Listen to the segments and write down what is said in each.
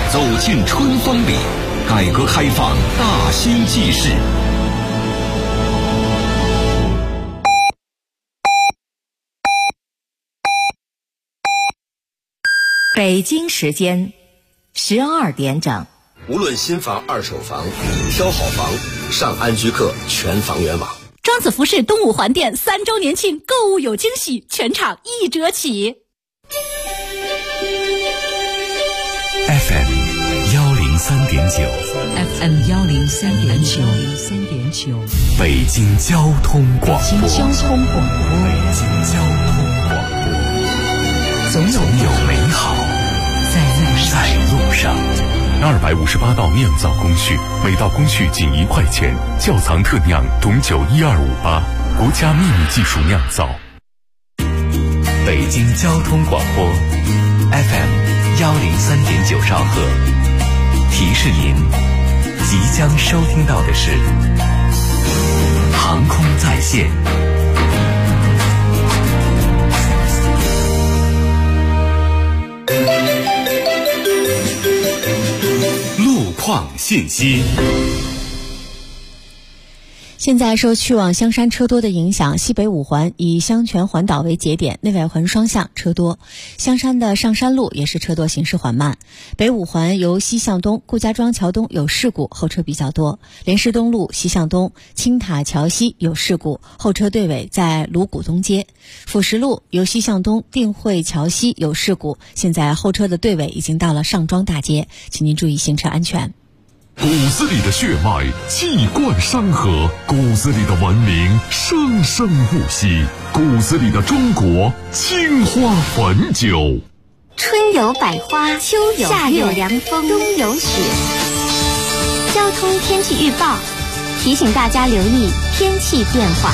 走进春风里，改革开放大兴纪事。 北京时间12点整。 无论新房、二手房，挑好房，上安居客全房源网。 庄子服饰东五环店3周年庆购物有惊喜，全场1折起。 FM 103.9 FM 103.9 北京交通广播。 北京交通广播，总有美好在路上。258道酿造工序，每道工序仅1块钱。窖藏特酿董酒12588，国家秘密技术酿造。北京交通广播 FM 103.9兆赫，提示您即将收听到的是航空在线。路况信息。 现在受去往香山车多的影响，西北五环以香泉环岛为节点，内外环双向车多。香山的上山路也是车多，行驶缓慢。北五环由西向东，顾家庄桥东有事故，后车比较多。莲师东路西向东，青塔桥西有事故，后车队尾在鲁谷东街。辅石路由西向东，定慧桥西有事故，现在后车的队尾已经到了上庄大街，请您注意行车安全。 骨子里的血脉气贯山河，骨子里的文明生生不息，骨子里的中国青花汾酒。 春有百花，秋有夏有凉风，冬有雪。交通天气预报提醒大家留意天气变化。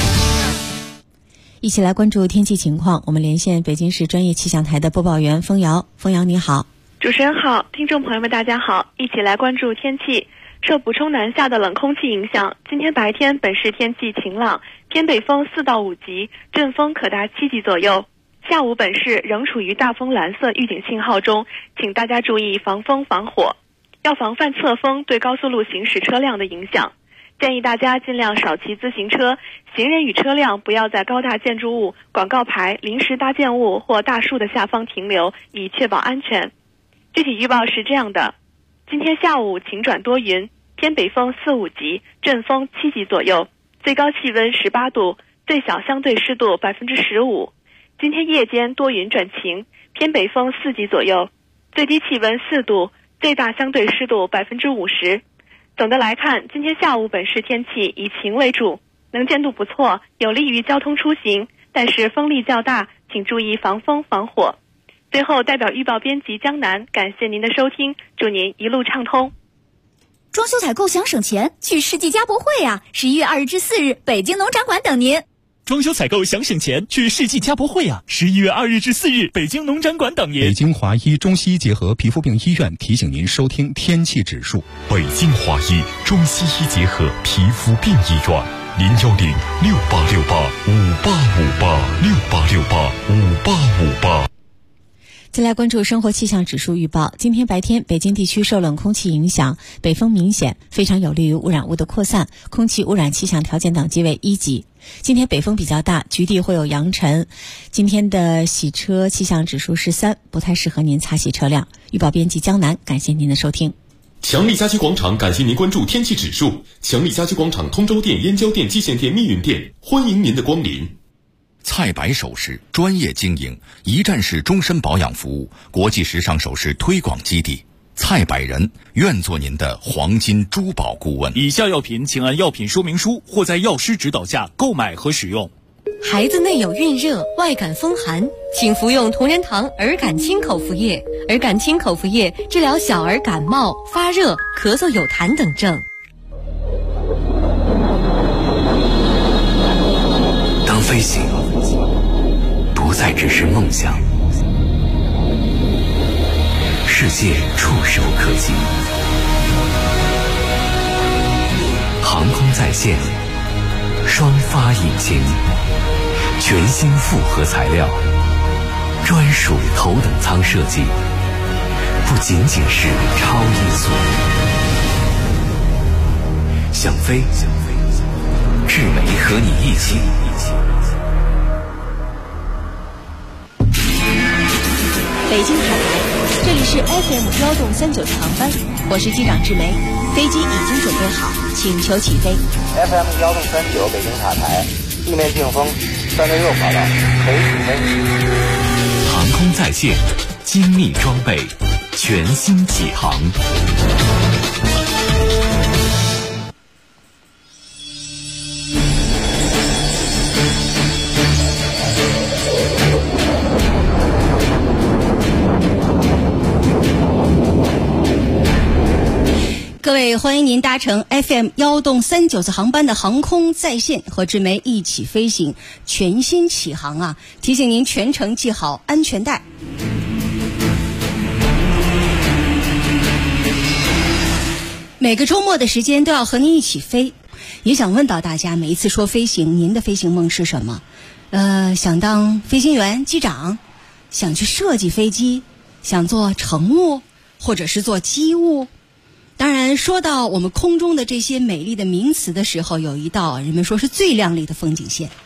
一起来关注天气情况，我们连线北京市专业气象台的播报员封瑶。封瑶你好。 主持人好，听众朋友们大家好，一起来关注天气。受补充南下的冷空气影响，今天白天本市天气晴朗，偏北风4到5级，阵风可达7级左右。下午本市仍处于大风蓝色预警信号中，请大家注意防风防火，要防范侧风对高速路行驶车辆的影响。建议大家尽量少骑自行车，行人与车辆不要在高大建筑物、广告牌、临时搭建物或大树的下方停留，以确保安全。具体预报是这样的：今天下午晴转多云，偏北风4、5级，阵风7级左右，最高气温18度，最小相对湿度15%。今天夜间多云转晴，偏北风4级左右，最低气温4度，最大相对湿度50%。总的来看，今天下午本市天气以晴为主，能见度不错，有利于交通出行，但是风力较大，请注意防风防火。最后，代表预报编辑江南感谢您的收听，祝您一路畅通。 装修采购想省钱，去世纪家博会啊！11月2日至4日，北京农展馆等您。 装修采购想省钱，去世纪家博会啊！11月2日至4日，北京农展馆等您。 北京华医中西医结合皮肤病医院提醒您收听天气指数。 北京华医中西医结合皮肤病医院，01068685858，68685858。 再来关注生活气象指数预报。今天白天，北京地区受冷空气影响，北风明显，非常有利于污染物的扩散，空气污染气象条件等级为1级。今天北风比较大，局地会有扬尘。今天的洗车气象指数是3，不太适合您擦洗车辆。预报编辑江南，感谢您的收听。 强力家居广场感谢您关注天气指数。强力家居广场通州店、燕郊店、蓟县店、密云店，欢迎您的光临。 蔡白首饰专业经营，一站式终身保养服务，国际时尚首饰推广基地。蔡百人愿做您的黄金珠宝顾问。 以下药品请按药品说明书或在药师指导下购买和使用。 孩子内有孕热，外感风寒，请服用同仁堂儿感清口服液。儿感清口服液治疗小儿感冒、发热、咳嗽有痰等症。 当飞行不再只是梦想，世界触手可及。航空在线，双发引擎，全新复合材料，专属头等舱设计， 不仅仅是超音速。想飞，志梅和你一起。 北京海台，这里是 FM 1动39次航班，我是机长志梅，飞机已经准备好，请求起飞。 FM 1动39北京塔台，地面净风366跑道，可以起飞。 航空在线，精密装备，全新起航。 各位，欢迎您搭乘 FM 1动39次航班的航空在线，和志梅一起飞行，全新起航啊！提醒您全程系好安全带。每个周末的时间都要和您一起飞，也想问到大家，每一次说飞行，您的飞行梦是什么？想当飞行员、机长，想去设计飞机，想做乘务，或者是做机务。当然，说到我们空中的这些美丽的名词的时候，有一道人们说是最亮丽的风景线。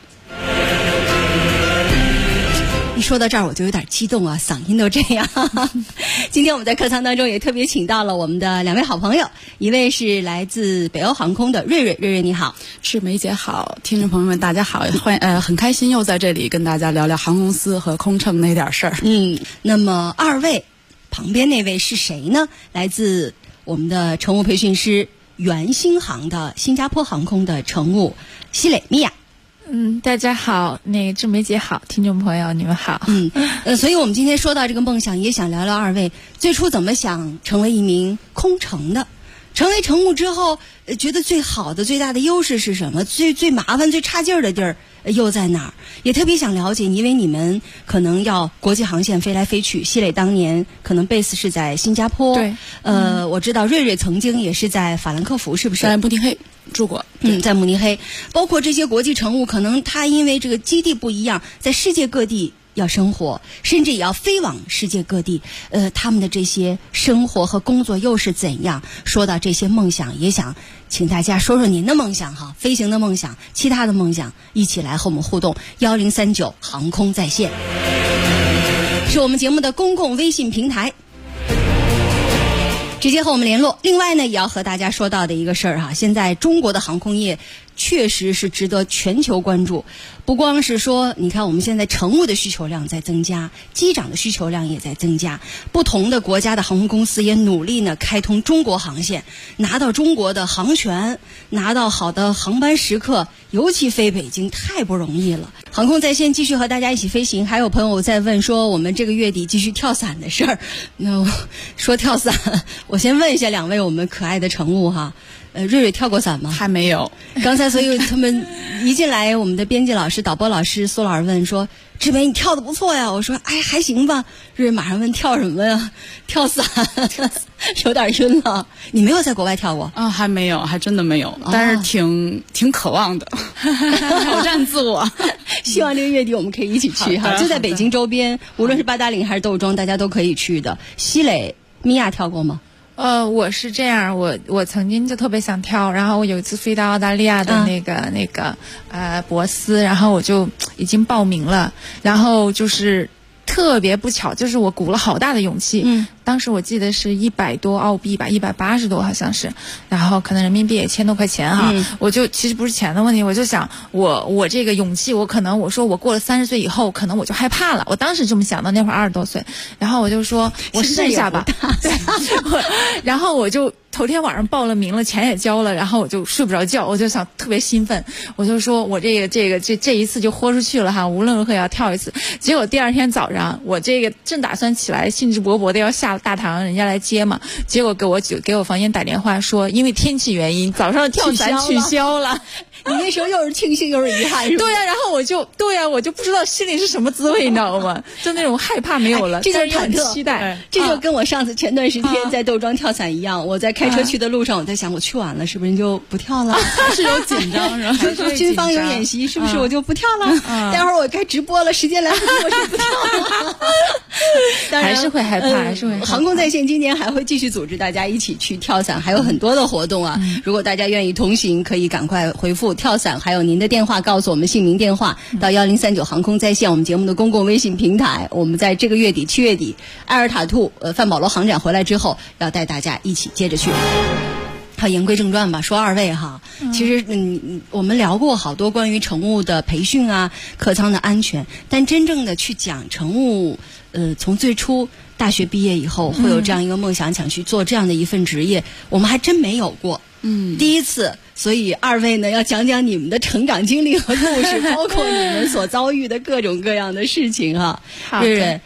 一说到这儿，我就有点激动啊，嗓音都这样。今天我们在客舱当中也特别请到了我们的两位好朋友，一位是来自北欧航空的瑞瑞，瑞瑞你好。 志梅姐好，听众朋友们大家好，很开心又在这里跟大家聊聊航空公司和空乘那点事儿。 那么二位旁边那位是谁呢？来自我们的乘务培训师原星航的新加坡航空的乘务西磊米娅。 大家好，志梅姐好，听众朋友你们好。 所以我们今天说到这个梦想，也想聊聊二位最初怎么想成为一名空乘的。成为乘务之后，觉得最好的、最大的优势是什么？最麻烦、最差劲儿的地儿又在哪儿？也特别想了解，因为你们可能要国际航线飞来飞去。西磊当年可能 base 是在新加坡， 对， 我知道瑞瑞曾经也是在法兰克福，是不是？ 在慕尼黑住过， 在慕尼黑。包括这些国际乘务，可能他因为这个基地不一样，在世界各地要生活，甚至也要飞往世界各地。他们的这些生活和工作又是怎样？说到这些梦想，也想请大家说说您的梦想哈，飞行的梦想，其他的梦想，一起来和我们互动。1039航空在线是我们节目的公共微信平台，直接和我们联络。另外呢，也要和大家说到的一个事儿哈，现在中国的航空业确实是值得全球关注。不光是说，你看我们现在乘务的需求量在增加，机长的需求量也在增加，不同的国家的航空公司也努力呢开通中国航线，拿到中国的航权，拿到好的航班时刻，尤其飞北京太不容易了。航空在线继续和大家一起飞行。还有朋友在问说，我们这个月底继续跳伞的事儿。那说跳伞，我先问一下两位我们可爱的乘务哈。瑞瑞跳过伞吗？ 还没有。 刚才所以他们一进来，我们的编辑老师、导播老师苏老师问说：“志梅，你跳得不错呀。”我说：“哎，还行吧。”瑞瑞马上问：“跳什么呀？”跳伞，有点晕了。你没有在国外跳过？ 还没有，还真的没有。但是挺渴望的，挑战自我。 希望这个月底我们可以一起去哈，就在北京周边，无论是八达岭还是窦庄，大家都可以去的。西磊、米娅跳过吗？ 我是这样，我曾经就特别想跳，然后我有一次飞到澳大利亚的那个珀斯，然后我就已经报名了，然后就是特别不巧，就是我鼓了好大的勇气，当时我记得是100多澳币吧，180多好像是，然后可能人民币也1000多块钱哈，我就其实不是钱的问题，我就想我这个勇气，我可能我说我过了30岁以后，可能我就害怕了，我当时这么想的，那会儿20多岁，然后我就说我试一下吧，对，然后我就头天晚上报了名了，钱也交了，然后我就睡不着觉，我就想特别兴奋，我就说我这一次就豁出去了哈，无论如何也要跳一次。结果第二天早上，我这个正打算起来，兴致勃勃的要下大堂，人家来接嘛，结果给我房间打电话说，因为天气原因，早上跳伞取消了。 你那时候又是庆幸又是遗憾，是吧？ 对呀，然后我就不知道心里是什么滋味，你知道吗？就那种害怕没有了， 这但是又很就忐忑期待。 这就跟我上次前段时间在窦庄跳伞一样，我在开车去的路上，我在想，我去晚了是不是就不跳了？ 还是有紧张是吧？ 军方有演习，是不是我就不跳了？待会儿我该直播了，时间来不及，我是不跳了。当然还是会害怕，还是会害怕。 航空在线今年还会继续组织大家一起去跳伞，还有很多的活动啊。如果大家愿意同行，可以赶快回复跳伞，还有您的电话，告诉我们姓名电话到1039航空在线我们节目的公共微信平台。我们在这个月底7月底埃尔塔兔范保罗航展回来之后，要带大家一起接着去。好，言归正传吧，说二位哈，其实我们聊过好多关于乘务的培训啊，客舱的安全，但真正的去讲乘务，从最初大学毕业以后会有这样一个梦想，想去做这样的一份职业，我们还真没有过。第一次，所以二位呢要讲讲你们的成长经历和故事，包括你们所遭遇的各种各样的事情哈。瑞瑞，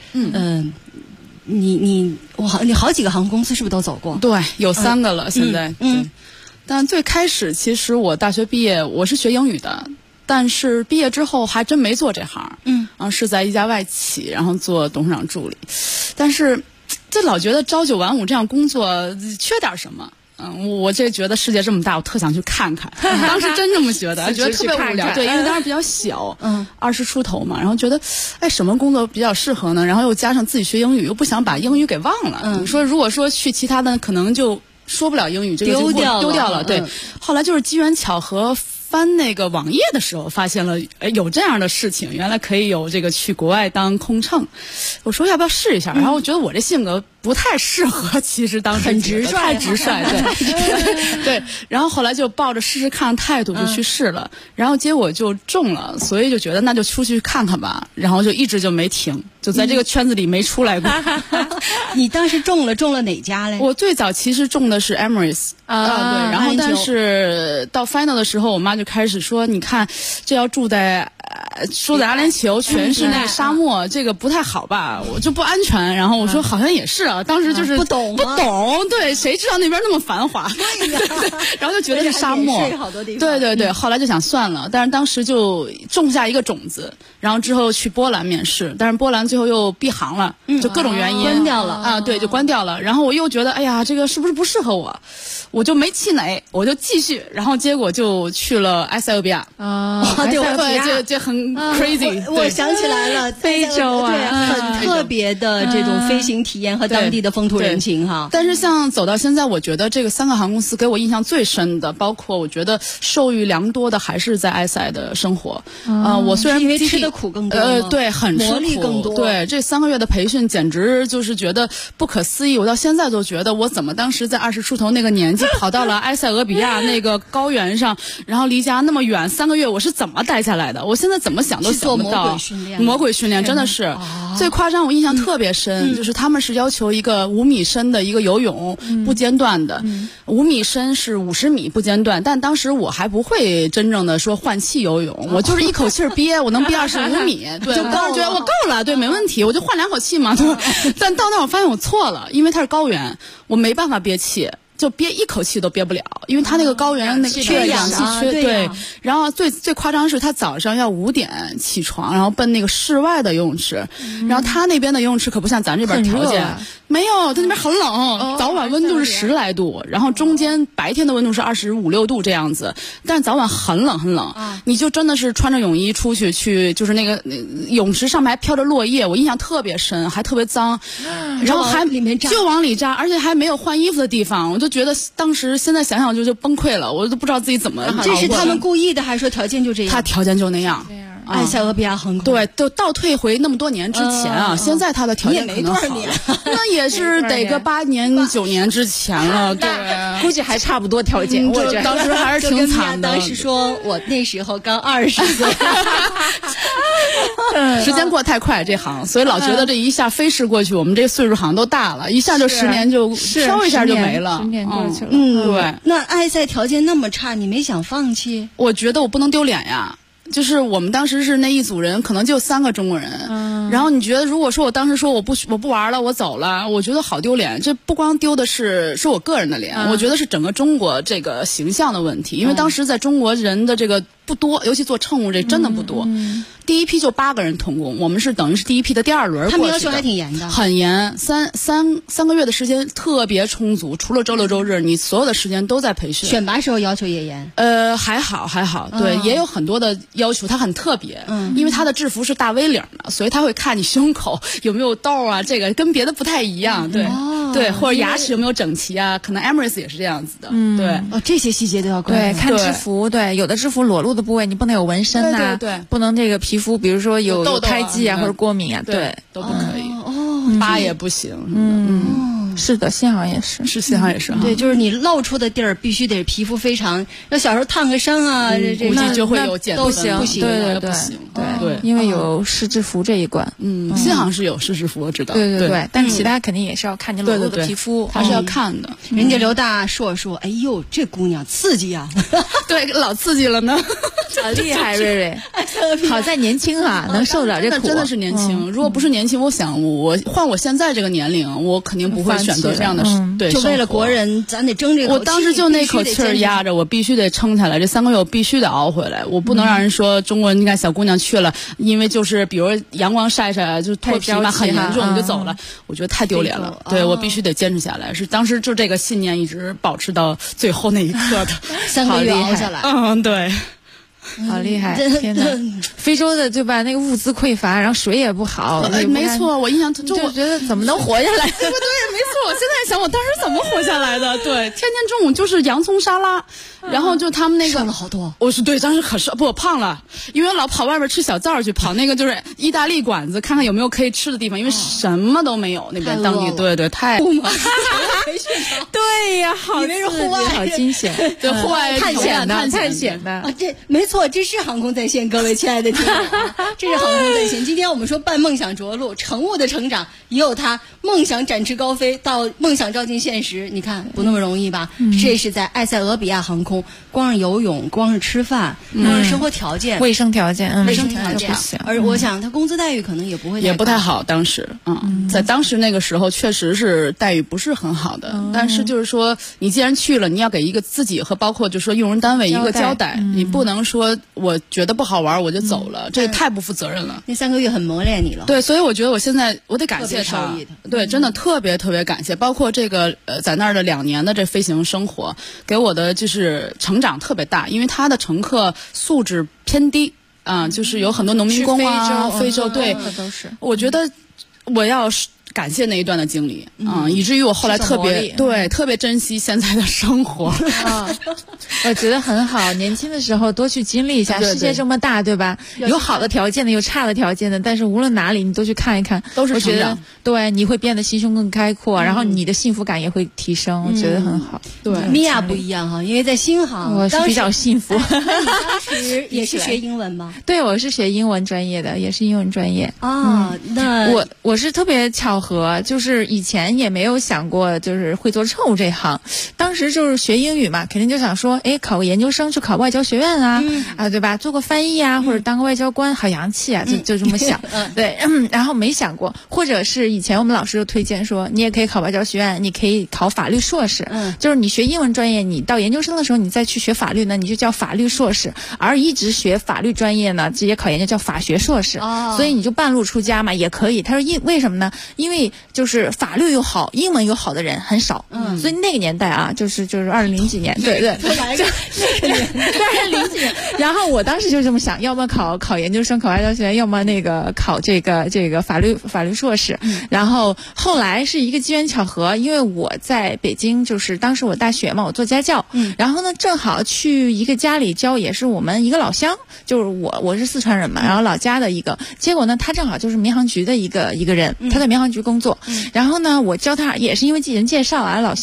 你好几个航空公司是不是都走过？ 对，有3个了，现在。但最开始其实我大学毕业，我是学英语的，但是毕业之后还真没做这行。是在一家外企，然后做董事长助理。但是这老觉得朝9晚5这样工作缺点什么。我这觉得世界这么大，我特想去看看。当时真这么觉得，觉得特别无聊。对，因为当时比较小，20出头嘛，然后觉得，什么工作比较适合呢？然后又加上自己学英语，又不想把英语给忘了。你说，如果说去其他的，可能就说不了英语，这个就丢掉了。对，后来就是机缘巧合。翻那个网页的时候，发现了有这样的事情，原来可以有这个去国外当空乘。我说要不要试一下？然后我觉得我这性格不太适合，其实当时很直率， 太直率，对对。然后后来就抱着试试看的态度就去试了，然后结果就中了，所以就觉得那就出去看看吧，然后就一直就没停，就在这个圈子里没出来过。 你当时中了哪家嘞？ 我最早其实中的是 Emirates 对，然后但是到 final 的时候，我妈就开始说，你看这要住在阿联酋，全是那个沙漠，这个不太好吧？我就不安全。然后我说好像也是啊，当时就是不懂， 对，谁知道那边那么繁华？对，然后就觉得是沙漠，对，后来就想算了，但是当时就种下一个种子，然后之后去波兰面试，但是波兰最后又闭航了，就各种原因关掉了啊，对，就关掉了。然后我又觉得，哎呀，这个是不是不适合我？我就没气馁，我就继续，然后结果就去了埃塞俄比亚对， 就很 crazy。 我想起来了， 非洲啊， 很特别的这种飞行体验和当地的风土人情哈。 但是像走到现在，我觉得这个3个航空公司给我印象最深的，包括我觉得受益良多的还是在埃塞的生活。我虽然因为吃的苦更多， 对，很吃苦， 磨砺更多。 对，这3个月的培训简直就是觉得不可思议。我到现在都觉得，我怎么当时在20出头那个年纪，跑到了埃塞俄比亚那个高原上，然后离家那么远，3个月我是怎么待下来的？我现在怎么想都想不到。魔鬼训练真的是最夸张，我印象特别深，就是他们是要求一个5米深的一个游泳不间断的，5米深是50米不间断，但当时我还不会真正的说换气游泳，我就是一口气憋，我能憋25米，对，我当时觉得我够了，对，没问题，我就换2口气嘛，对。但到那我发现我错了，因为它是高原，我没办法憋气。就憋一口气都憋不了，因为他那个高原那个缺氧气缺，对。然后最夸张是他早上要5点起床，然后奔那个室外的游泳池，然后他那边的游泳池可不像咱这边条件，没有，他那边很冷，早晚温度是10来度，然后中间白天的温度是25、26度这样子，但是早晚很冷很冷，你就真的是穿着泳衣出去，就是那个泳池上面还飘着落叶，我印象特别深，还特别脏，然后还就往里扎，而且还没有换衣服的地方，我就觉得当时现在想想就崩溃了，我都不知道自己怎么。 这是他们故意的，还是说条件就这样？ 他条件就那样。 埃塞俄比亚很苦， 对，都倒退回那么多年之前啊，现在他的条件可能好了，那也是得个8年9年之前了，对， 估计还差不多条件。我觉得当时还是挺惨的。 当时说我那时候刚20岁， 时间过得太快这行，所以老觉得这一下飞逝过去，我们这岁数好像都大了，一下就10年就飘一下就没了，10 年过去了。 对。 那埃塞条件那么差，你没想放弃？ 我觉得我不能丢脸呀。 就是我们当时是那一组人，可能就3个中国人。然后你觉得，如果说我当时说我不玩了，我走了，我觉得好丢脸。这不光丢的是我个人的脸，我觉得是整个中国这个形象的问题。因为当时在中国人的这个不多，尤其做乘务这真的不多。第一批就8个人童工，我们是等于是第一批的第2轮过去的。 他们要求还挺严的， 很严，三个月的时间特别充足，除了周六周日，你所有的时间都在培训。 选拔时候要求也严？ 还好，对，也有很多的要求，它很特别，因为它的制服是大 V 领的，所以他会看你胸口有没有痘啊，这个跟别的不太一样，对，对，或者牙齿有没有整齐啊，可能 Emirates 也是这样子的，对， 这些细节都要关注。对，看制服，对，有的制服裸露的部位你不能有纹身呐， 对， 不能这个皮肤，比如说有胎记啊或者过敏啊，对， 都不可以，疤也不行， 是的，新航也是， 新航也是， 对，就是你露出的地儿必须得皮肤非常，要小时候烫个伤啊， 估计就会有减分， 不行，对，对，因为有试制服这一关， 新航是有试制服，我知道， 对，但其他肯定也是要看你裸露的皮肤， 还是要看的。 人家刘大硕说：“哎呦，这姑娘刺激啊！” 对，老刺激了呢， 好厉害，瑞瑞，好在年轻啊，能受得了这苦， 真的是年轻。如果不是年轻，我想我换我现在这个年龄，我肯定不会选择这样的，对， 就为了国人，咱得争这口气。 我当时就那口气儿压着，我必须得撑下来。这3个月我必须得熬回来，我不能让人说中国人，你看小姑娘去了，因为就是比如阳光晒晒就脱皮嘛，很严重就走了，我觉得太丢脸了。对，我必须得坚持下来，是当时就这个信念一直保持到最后那一刻的 ，3个月熬下来。 对。 好厉害！天哪，非洲的对吧？那个物资匮乏，然后水也不好， 没错。我印象就我觉得怎么能活下来？ 对，没错。我现在想，我当时怎么活下来的？对，天天中午就是洋葱沙拉，然后就他们那个瘦了好多。 我是对，当时可是不，我胖了，因为老跑外边吃小灶去，跑那个就是意大利馆子，看看有没有可以吃的地方，因为什么都没有那边当地。对，太。 对呀，好， 以为是户外， 好惊险， 对，户外探险的啊，这没错，这是航空在线，各位亲爱的听众，这是航空在线。今天我们说伴梦想着陆，乘务的成长也有它梦想展翅高飞到梦想照进现实，你看不那么容易吧？这是在埃塞俄比亚航空，光是游泳，光是吃饭，光是生活条件、 卫生条件， 而我想他工资待遇可能也不太好，当时在当时那个时候确实是待遇不是很好的，但是就是说你既然去了，你要给一个自己和包括就是说用人单位一个交代，你不能说我觉得不好玩我就走了，这太不负责任了。 那3个月很磨练你了。 对，所以我觉得我现在我得感谢他，对，真的特别感谢，包括这个在那儿的2年的这飞行生活，给我的就是成长特别大，因为他的乘客素质偏低就是有很多农民工啊，非洲对， 都是。 我觉得我要感谢那一段的经历以至于我后来特别珍惜现在的生活。 我觉得很好，年轻的时候多去经历一下，世界这么大，对吧？有好的条件的，有差的条件的，但是无论哪里你都去看一看， 都是成长。 对，你会变得心胸更开阔，然后你的幸福感也会提升，我觉得很好。 对， 米娅不一样哈，因为在新航我是比较幸福。 那你当时也是学英文吗？ 对，我是学英文专业的，也是英文专业那我是特别巧合，就是以前也没有想过就是会做乘务这行，当时就是学英语嘛，肯定就想说，考个研究生去考外交学院啊，对吧？做个翻译啊，或者当个外交官，好洋气啊，就这么想。对，然后没想过，或者是以前我们老师就推荐说，你也可以考外交学院，你可以考法律硕士。就是你学英文专业，你到研究生的时候，你再去学法律呢，你就叫法律硕士；而一直学法律专业呢，直接考研就叫法学硕士。所以你就半路出家嘛，也可以。他说为什么呢？因为就是法律又好，英文又好的人很少。所以那个年代啊，就是2000几年，对，就那个年代2000几年。然后我当时就这么想，要么考研究生，考外交学院，要么那个考这个法律硕士。然后后来是一个机缘巧合，因为我在北京，就是当时我大学嘛，我做家教，然后呢正好去一个家里教，也是我们一个老乡，就是我是四川人嘛，然后老家的一个，结果呢他正好就是民航局的一个人，他在民航局工作，然后呢我教他也是因为人介绍啊，老乡。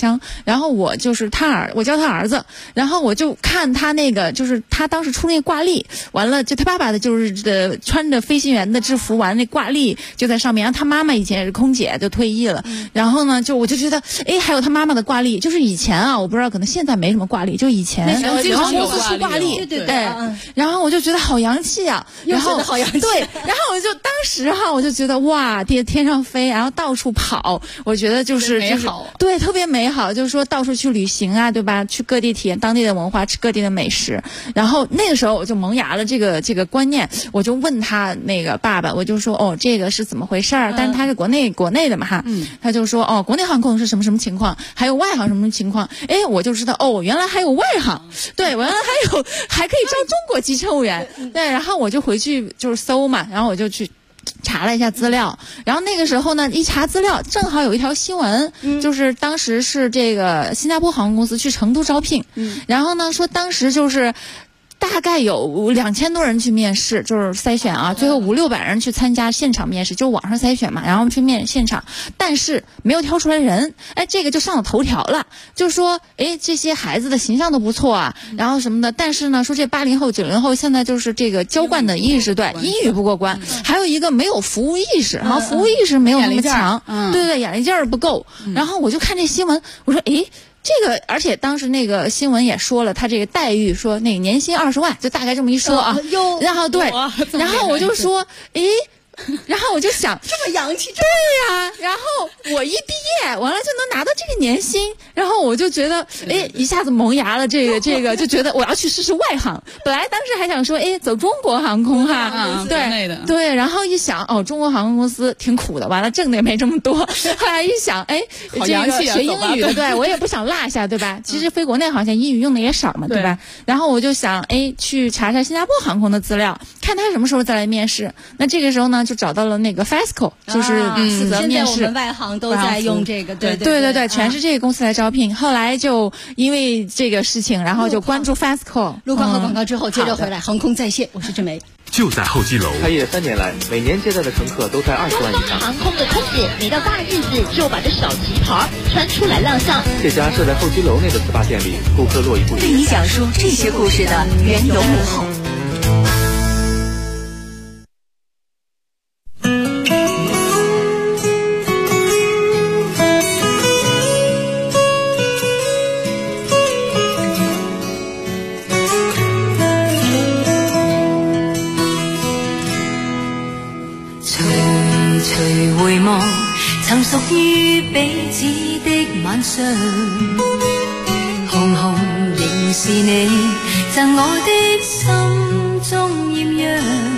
箱，然后我就是我叫他儿子，然后我就看他那个就是他当时出那个挂历，完了就他爸爸的就是穿着飞行员的制服，完那挂历就在上面，然后他妈妈以前也是空姐就退役了，然后呢我就觉得还有他妈妈的挂历，就是以前啊我不知道可能现在没什么挂历，就以前航空公司出挂历， 对， 然后我就觉得好洋气啊，然后好洋气， 对，然后我就当时我就觉得哇，天上飞，然后到处跑，我觉得就是美好， 对，特别美好，就是说到处去旅行啊，对吧？去各地体验当地的文化，吃各地的美食。然后那个时候我就萌芽了这个观念，我就问他那个爸爸，我就说这个是怎么回事儿？但是他是国内的嘛哈，他就说国内航空是什么什么情况，还有外航什么情况？我就知道原来还有外航，对，原来还可以招中国机乘务员，对，然后我就回去就是搜嘛，然后我就去查了一下资料，然后那个时候呢，一查资料，正好有一条新闻，就是当时是这个新加坡航空公司去成都招聘，然后呢说当时就是大概有2000多人去面试，就是筛选啊，最后500-600人去参加现场面试，就网上筛选嘛，然后去面现场，但是没有挑出来人，这个就上了头条了，就说这些孩子的形象都不错啊，然后什么的，但是呢说这80后90后现在就是这个娇惯的意识，对，英语不过关，还有一个没有服务意识，然后服务意识没有那么强，对，眼力劲儿不够，然后我就看这新闻，我说这个，而且当时那个新闻也说了，他这个待遇说那个年薪20万，就大概这么一说啊。然后对，然后我就说，然后我就想， 这么洋气， 对呀。然后我一毕业完了就能拿到这个年薪，然后我就觉得，一下子萌芽了这个，就觉得我要去试试外航。本来当时还想说，走中国航空哈，对，然后一想，中国航空公司挺苦的，完了挣的也没这么多。后来一想， 好洋气啊， 学英语的，对我也不想落下，对吧？其实飞国内好像英语用的也少嘛，对吧？然后我就想，去查查新加坡航空的资料，看他什么时候再来面试。那这个时候呢，就找到了那个 FESCO， 就是负责面试。 现在我们外航都在用这个，对， 全是这个公司来招聘。后来就因为这个事情，然后就关注 FESCO。 路况和广告之后接着回来，航空在线，我是郑梅。 就在候机楼， 开业3年来，每年接待的乘客都在20万以上。 航空的空姐每到大日子就把这小旗袍穿出来亮相。 这家设在候机楼内的 SPA 店里，顾客络绎不绝。 为你讲述这些故事的缘由幕后。 曾屬於彼此的晚上，紅紅仍是你贈我的心中豔陽，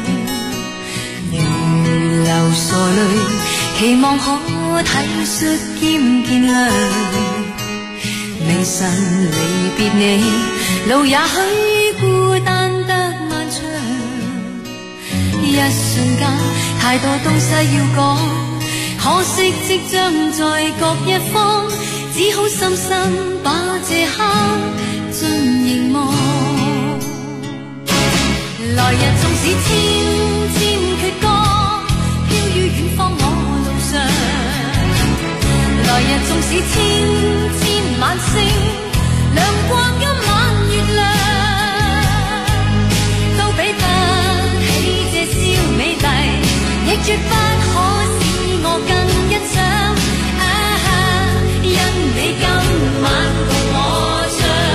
如流傻淚，期望可體恤兼見諒。未晨離別你，路也許孤單得漫長，一瞬間太多東西要講。可惜即將在各一方，只好深深把這刻盡凝望。來日縱使千千闕歌，飄於遠方我路上。來日縱使千千晚星，亮光今晚月亮，都比不起這宵美麗，亦絕不可我更欣賞，因你今晚共我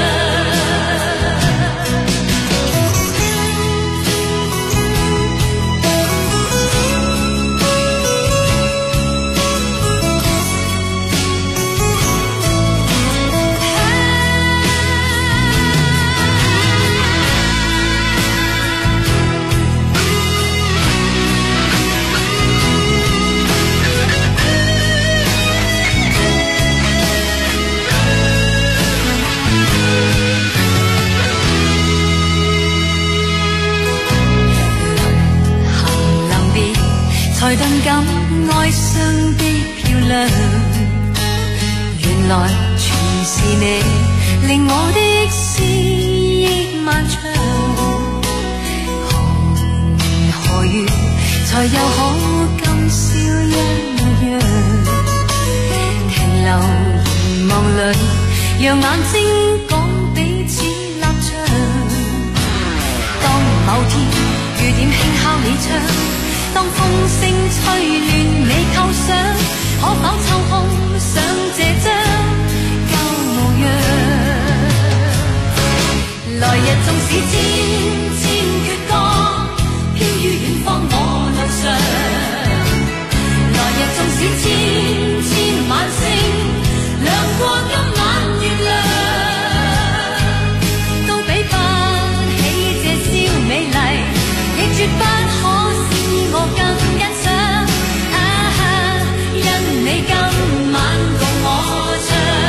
才頓感哀傷的漂亮，原來全是你令我的思憶漫長。何年何月才又可今宵一樣，停留凝望浪里，讓眼睛講彼此立場。當某天雨點輕敲你窗，當風聲吹亂你構想，可否抽空想這張舊模樣？來日縱使千千闕歌，飄於遠方我路上。來日縱使千千晚星，亮過今晚月亮，都比不起這宵美麗，亦絕不可使我更欣賞。因你今晚共我唱。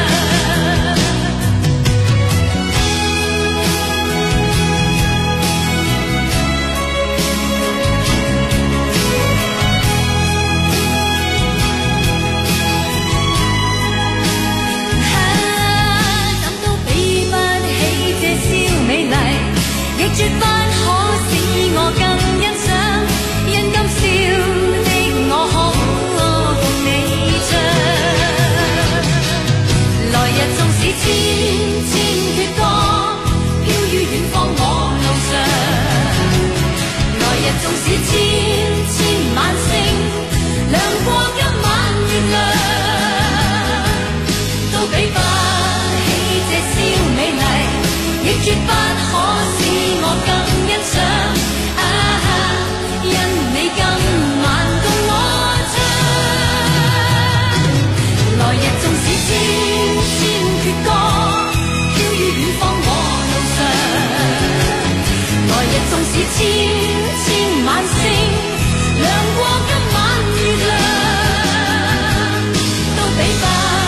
亦絕不可使我更欣賞，因今宵的我可共你唱。來日縱使千千闕歌，飄於遠方我路上。來日縱使千千晚星，亮過今晚月亮，都比不起這宵美麗，亦絕不可使我更欣賞。因你今晚共我唱。來日縱使千千闕歌，飄於遠方我路上。來日縱使千千晚星，亮過今晚月亮，都比不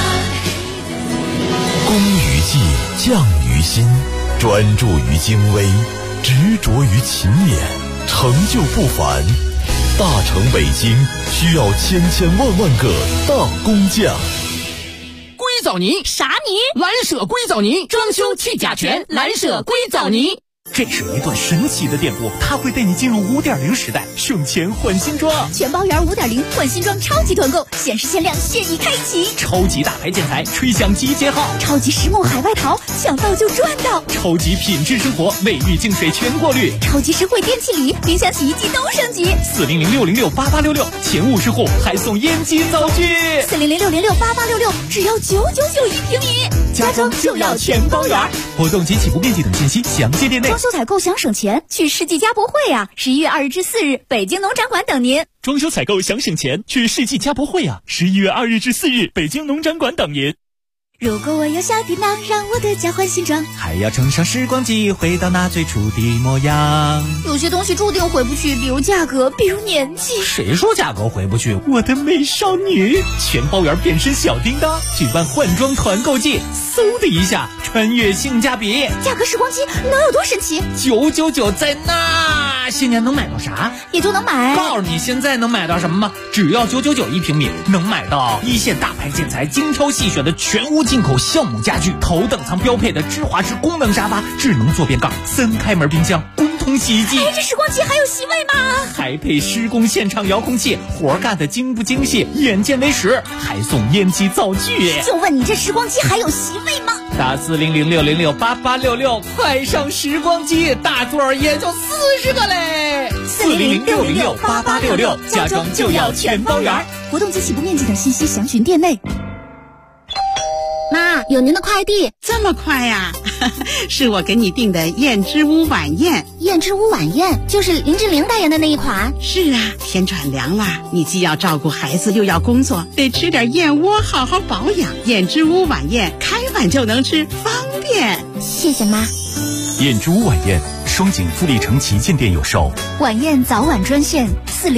起。 工於技，匠於心，專注於精微，执着于勤勉，成就不凡。大成北京需要千千万万个大工匠。 硅藻泥啥泥？ 蓝舍硅藻泥，装修去甲醛，蓝舍硅藻泥。 这是一段神奇的电波，它会带你进入 5.0 时代，省钱换新装。 全包圆 5.0 换新装超级团购，限时限量现已开启。 超级大牌建材，吹响集结号。 超级实木海外淘，抢到就赚到。 超级品质生活，卫浴净水全过滤。 超级实惠电器礼，冰箱洗衣机都升级。 400-606-8866，前50户还送烟机灶具。 400-606-8866，只要999一平米。 家装就要全包圆。活动及起步面积等信息详见店内。 装修采购想省钱，去世纪家博会啊！11月2日至4日，北京农展馆等您。 装修采购想省钱，去世纪家博会啊！11月2日至4日，北京农展馆等您。 如果我有小电脑，让我的家换新装， 还要乘上时光机，回到那最初的模样。 有些东西注定回不去，比如价格，比如年纪。 谁说价格回不去？ 我的美少女，全包圆变身小叮当，举办换装团购季，嗖的一下穿越性价比。 价格时光机能有多神奇 ？999在那，现在能买到啥？ 也就能买。 告诉你现在能买到什么吗？只要999一平米，能买到一线大牌建材，精挑细选的全屋进口橡木家具，头等舱标配的芝华士功能沙发，智能坐便杠，3开门冰箱，滚筒洗衣机。 这时光机还有席位吗？ 还配施工现场遥控器，活干的精不精细，眼见为实，还送烟机灶具。 就问你这时光机还有席位吗？ 打400-606-8866，快上时光机，大座也就40个嘞。 400-606-8866，家装就要全包圆。 活动及起步面积等信息详询店内。 妈，有您的快递。 这么快呀？是我给你订的燕之屋晚宴。 燕之屋晚宴就是林志玲代言的那一款。 是啊，天转凉了，你既要照顾孩子又要工作，得吃点燕窝好好保养。燕之屋晚宴开碗就能吃，方便。 谢谢妈。 燕之屋晚宴，双井富力城旗舰店有售。 晚宴早晚专线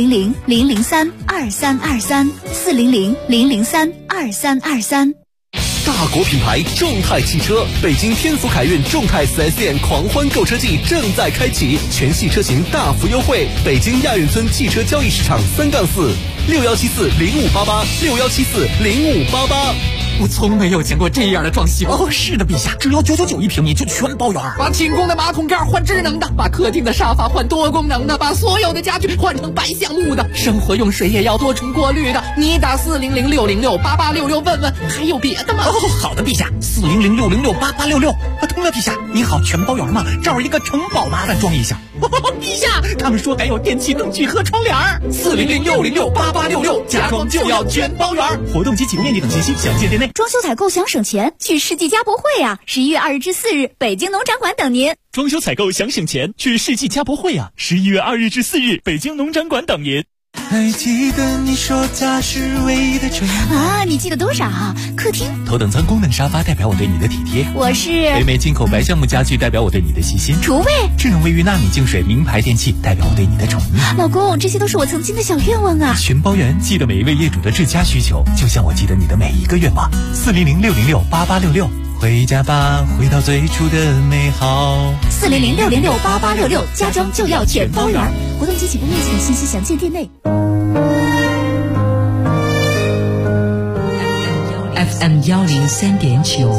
400-003-2323，400-003-2323。 大国品牌众泰汽车，北京天府凯运众泰 4S 店狂欢购车季正在开启，全系车型大幅优惠。北京亚运村汽车交易市场3-4，61740588，61740588。 我从没有见过这样的装修。哦，是的，陛下，只要999一平米就全包圆。把清宫的马桶盖换智能的，把客厅的沙发换多功能的，把所有的家具换成白橡木的，生活用水也要多重过滤的。你打400-606-8866问问，还有别的吗？哦，好的，陛下，400-606-8866。通了，陛下，你好，全包圆吗？这儿一个城堡，麻烦装一下。陛下，他们说还有电器灯具和窗帘。400-606-8866，家装就要全包圆。活动及启动面积等信息详见店内。 装修采购想省钱，去世纪家博会啊！11月2日至4日，北京农展馆等您。 装修采购想省钱，去世纪家博会啊！11月2日至4日，北京农展馆等您。 还记得你说家是唯一的城啊？你记得多少？客厅头等舱功能沙发代表我对你的体贴， 我是北美进口白橡木家具代表我对你的细心， 厨卫智能卫浴纳米净水名牌电器代表我对你的宠溺。 老公，这些都是我曾经的小愿望啊！ 全包圆，记得每一位业主的至佳需求，就像我记得你的每一个愿望。400-606-8866，回家吧，回到最初的美好。 400-606-8866，家装就要全包圆。活动及启动面积等信息详见店内。 FM 103.9，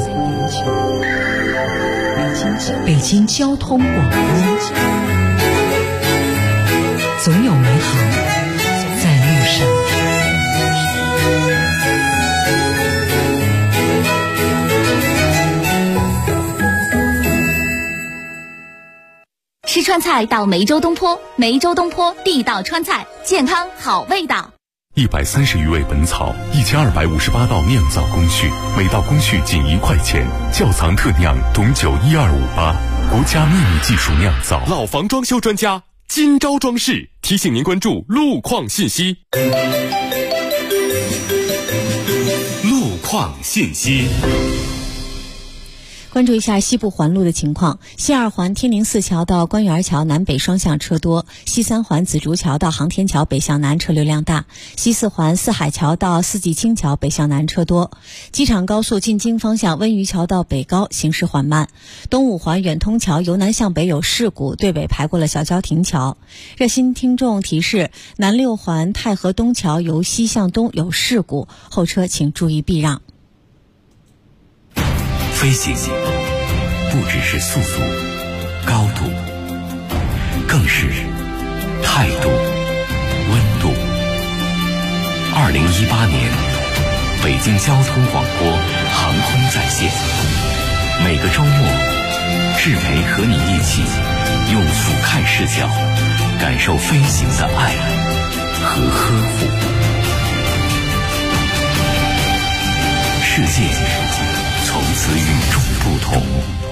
北京交通广播，总有美好在路上。 吃川菜到梅州东坡，梅州东坡地道川菜，健康好味道。 130余味本草，1258道酿造工序，每道工序仅1块钱。窖藏特酿董酒12588，国家秘密技术酿造。 老房装修专家今朝装饰提醒您关注路况信息。路况信息。 关注一下西部环路的情况，西2环天宁寺桥到官园桥南北双向车多，西3环紫竹桥到航天桥北向南车流量大，西4环四海桥到四季青桥北向南车多，机场高速进京方向温榆桥到北高行驶缓慢，东5环远通桥由南向北有事故，对北排过了小郊亭桥。热心听众提示，南6环太和东桥由西向东有事故，后车请注意避让。 飞行不只是速度、高度，更是态度、温度。2018年，北京交通广播航空在线，每个周末，志培和你一起用俯瞰视角感受飞行的爱和呵护。世界从此与众不同。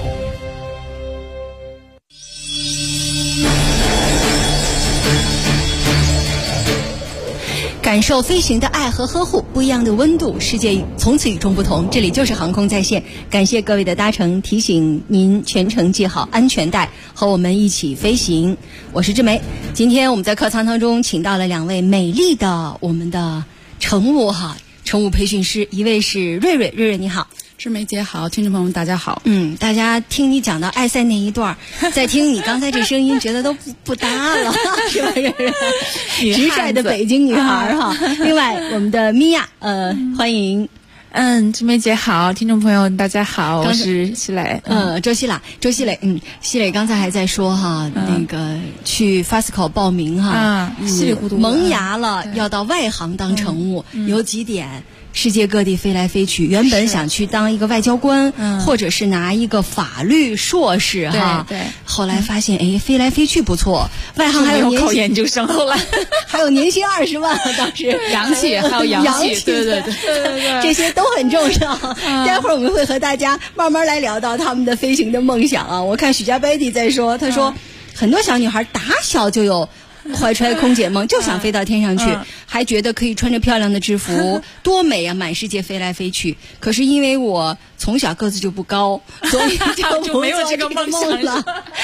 感受飞行的爱和呵护，不一样的温度，世界从此与众不同。这里就是航空在线，感谢各位的搭乘，提醒您全程系好安全带，和我们一起飞行。我是志梅，今天我们在客舱当中请到了2位美丽的我们的乘务培训师，一位是瑞瑞，你好。 志梅姐好，听众朋友们大家好。 大家听你讲到爱赛那一段，再听你刚才这声音，觉得都不搭了，是吧？直率的北京女孩哈。另外，我们的米娅，欢迎。 志梅姐好，听众朋友大家好，我是希蕾。 周希蕾，希蕾刚才还在说哈，那个去 FASCO 报名哈， 稀里糊涂萌芽了，要到外行当乘务，有几点。世界各地飞来飞去，原本想去当一个外交官，或者是拿一个法律硕士哈。 对。 后来发现，飞来飞去不错，外行还有考研究生，后来还有年薪20万，当时洋气，还有洋气，对， 这些都很重要。待会儿我们会和大家慢慢来聊到他们的飞行的梦想啊。我看许家贝蒂在说，他说很多小女孩打小就有怀揣空姐梦，就想飞到天上去，还觉得可以穿着漂亮的制服，多美啊，满世界飞来飞去。可是因为我从小个子就不高，所以就没有这个梦想了。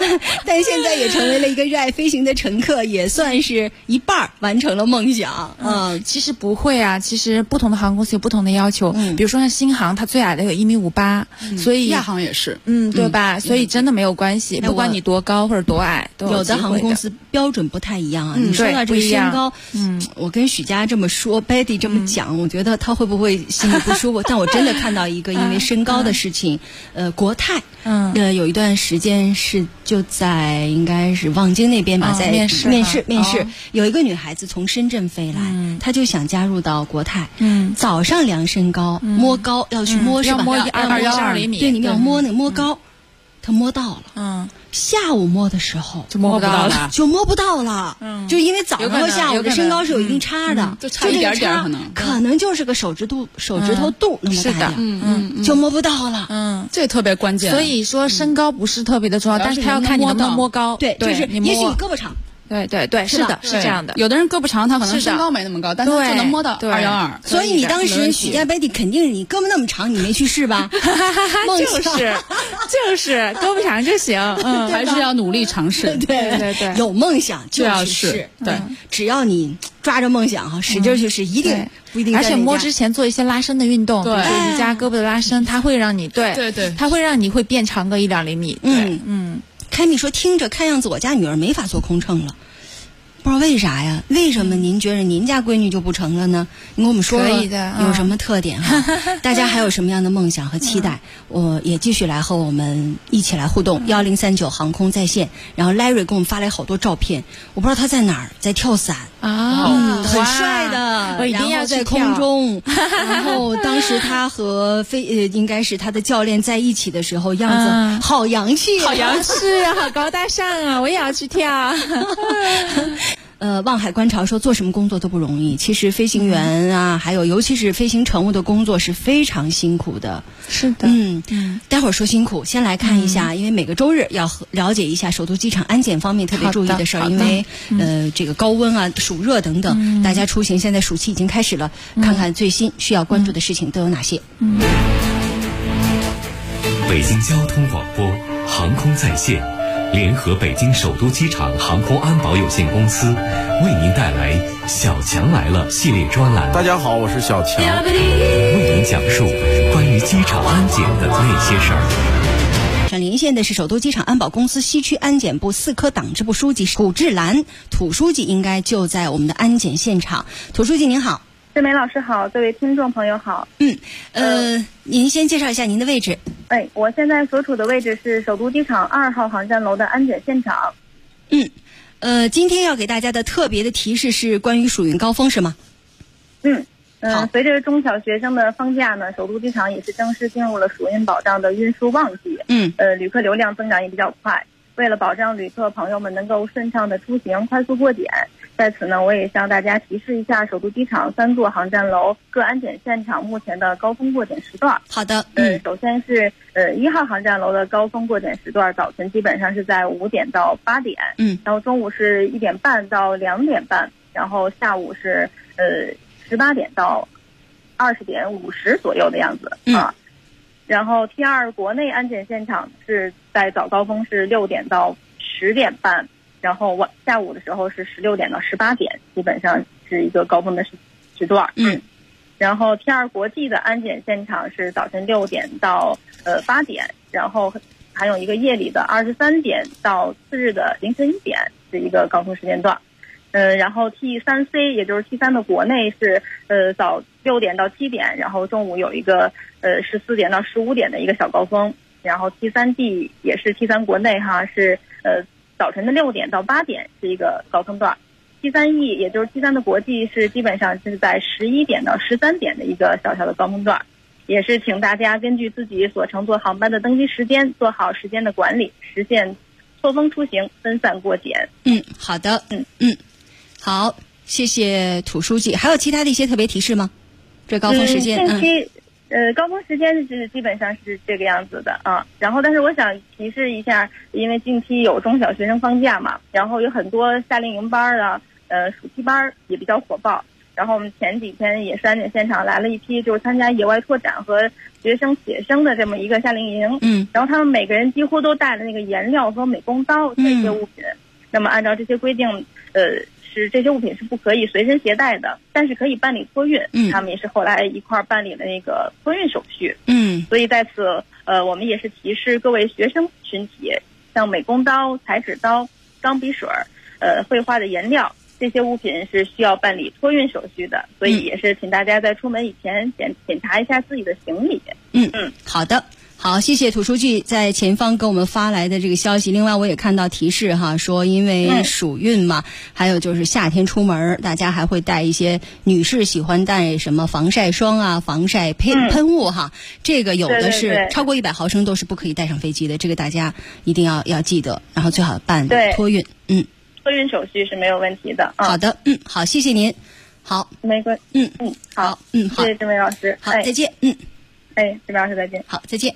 但现在也成为了一个热爱飞行的乘客，也算是一半完成了梦想。 其实不会啊，其实不同的航空公司有不同的要求。比如说像新航，它最矮的有1.58米，所以亚航也是， 对吧？所以真的没有关系，不管你多高或者多矮，都有的航空公司标准不太一样啊。你说到这个身高，我跟许佳这么说 ，Betty 这么讲，我觉得他会不会心里不舒服？但我真的看到一个因为身高的事情，国泰，有一段时间是就在应该是望京那边吧，在面试，有一个女孩子从深圳飞来，她就想加入到国泰，早上量身高，摸高要去摸是吧？ 要摸212厘米， 对，你们要摸那个摸高，她摸到了，下午摸的时候就摸不到了， 就因为早上和下午的身高是有一定差的， 就差一点点可能就是个手指头肚那么大点，就摸不到了， 这特别关键。 所以说身高不是特别的重要，但是他要看你能不能摸高， 对，就是也许你胳膊长。 对，是的，是这样的。 有的人胳膊长，他可能身高没那么高，但他就能摸到212。 所以你当时许佳 Betty 肯定是你胳膊那么长，你没去试吧？ 就是胳膊长就行， 还是要努力尝试。 对，有梦想就要试。对， 只要你抓着梦想哈，使劲去试，一定不一定。 而且摸之前做一些拉伸的运动，比如说瑜伽胳膊的拉伸，它会让你对，它会让你会变长个1-2厘米。 凯米说听着看样子我家女儿没法做空乘了，不知道为啥呀？为什么您觉得您家闺女就不成了呢？你跟我们说可以的， 有什么特点哈？大家还有什么样的梦想和期待？我也继续来和我们一起来互动。1039航空在线，然后 Larry 给我们发来好多照片，我不知道他在哪儿，在跳伞啊， 很帅的， 我一定要在空中。然后当时他和应该是他的教练在一起的时候，样子好洋气， 好洋气啊，好高大上啊，我也要去跳。 望海观潮说做什么工作都不容易，其实飞行员啊，还有尤其是飞行乘务的工作是非常辛苦的。 是的， 待会儿说辛苦，先来看一下，因为每个周日要了解一下首都机场安检方面特别注意的事儿，因为这个高温啊、暑热等等，大家出行现在暑期已经开始了，看看最新需要关注的事情都有哪些。 北京交通广播航空在线联合北京首都机场航空安保有限公司为您带来小强来了系列专栏。 大家好，我是小强， 为您讲述关于机场安检的那些事儿。 连线的是首都机场安保公司西区安检部4科党支部书记古志兰，土书记应该就在我们的安检现场。土书记您好。 志梅老师好，各位听众朋友好。 您先介绍一下您的位置。 我现在所处的位置是首都机场2号航站楼的安检现场。 今天要给大家的特别的提示是关于暑运高峰是吗？ 随着中小学生的放假呢，首都机场也是正式进入了暑运保障的运输旺季。旅客流量增长也比较快。为了保障旅客朋友们能够顺畅的出行、快速过检，在此呢，我也向大家提示一下首都机场3座航站楼各安检现场目前的高峰过检时段。 好的。 首先是1号航站楼的高峰过检时段，早晨基本上是在5点到8点，然后中午是1点半到2点半，然后下午是18点到20点50左右的样子然后 T2 国内安检现场是在早高峰是6点到10点半，然后下午的时候是16点到18点，基本上是一个高峰的时段。然后 T2 国际的安检现场是早晨6点到8点，然后还有一个夜里的23点到次日的凌晨1点是一个高峰时间段。然后 T3C 也就是 T3 的国内是早6点到7点，然后中午有一个14点到15点的一个小高峰。然后 T3D 也是 T3 国内是早晨的6点到8点是一个高峰段。T3E 也就是 T3 的国际是基本上是在11点到13点的一个小小的高峰段。也是请大家根据自己所乘坐航班的登机时间做好时间的管理，实现错峰出行，分散过检。 好的。好，谢谢土书记。还有其他的一些特别提示吗？这高峰时间近期高峰时间是基本上是这个样子的然后但是我想提示一下，因为近期有中小学生放假嘛，然后有很多夏令营班暑期班也比较火爆， 然后我们前几天也是安检现场来了一批，就是参加野外拓展和学生写生的这么一个夏令营。然后他们每个人几乎都带了那个颜料和美工刀这些物品。那么按照这些规定，是这些物品是不可以随身携带的，但是可以办理托运。他们也是后来一块儿办理了那个托运手续。所以在此，我们也是提示各位学生群体，像美工刀、裁纸刀、钢笔水、绘画的颜料。这些物品是需要办理托运手续的，所以也是请大家在出门以前检查一下自己的行李。 好的。好，谢谢土书记在前方给我们发来的这个消息。另外我也看到提示哈，说因为暑运嘛，还有就是夏天出门，大家还会带一些女士喜欢带什么防晒霜啊、防晒喷雾哈。这个有的是超过100毫升都是不可以带上飞机的，这个大家一定要记得，然后最好办托运。 托运手续是没有问题的。 好的，好，谢谢您。好， 没关系。好， 好， 谢谢志梅老师。 好，再见。 志梅老师再见。 好，再见。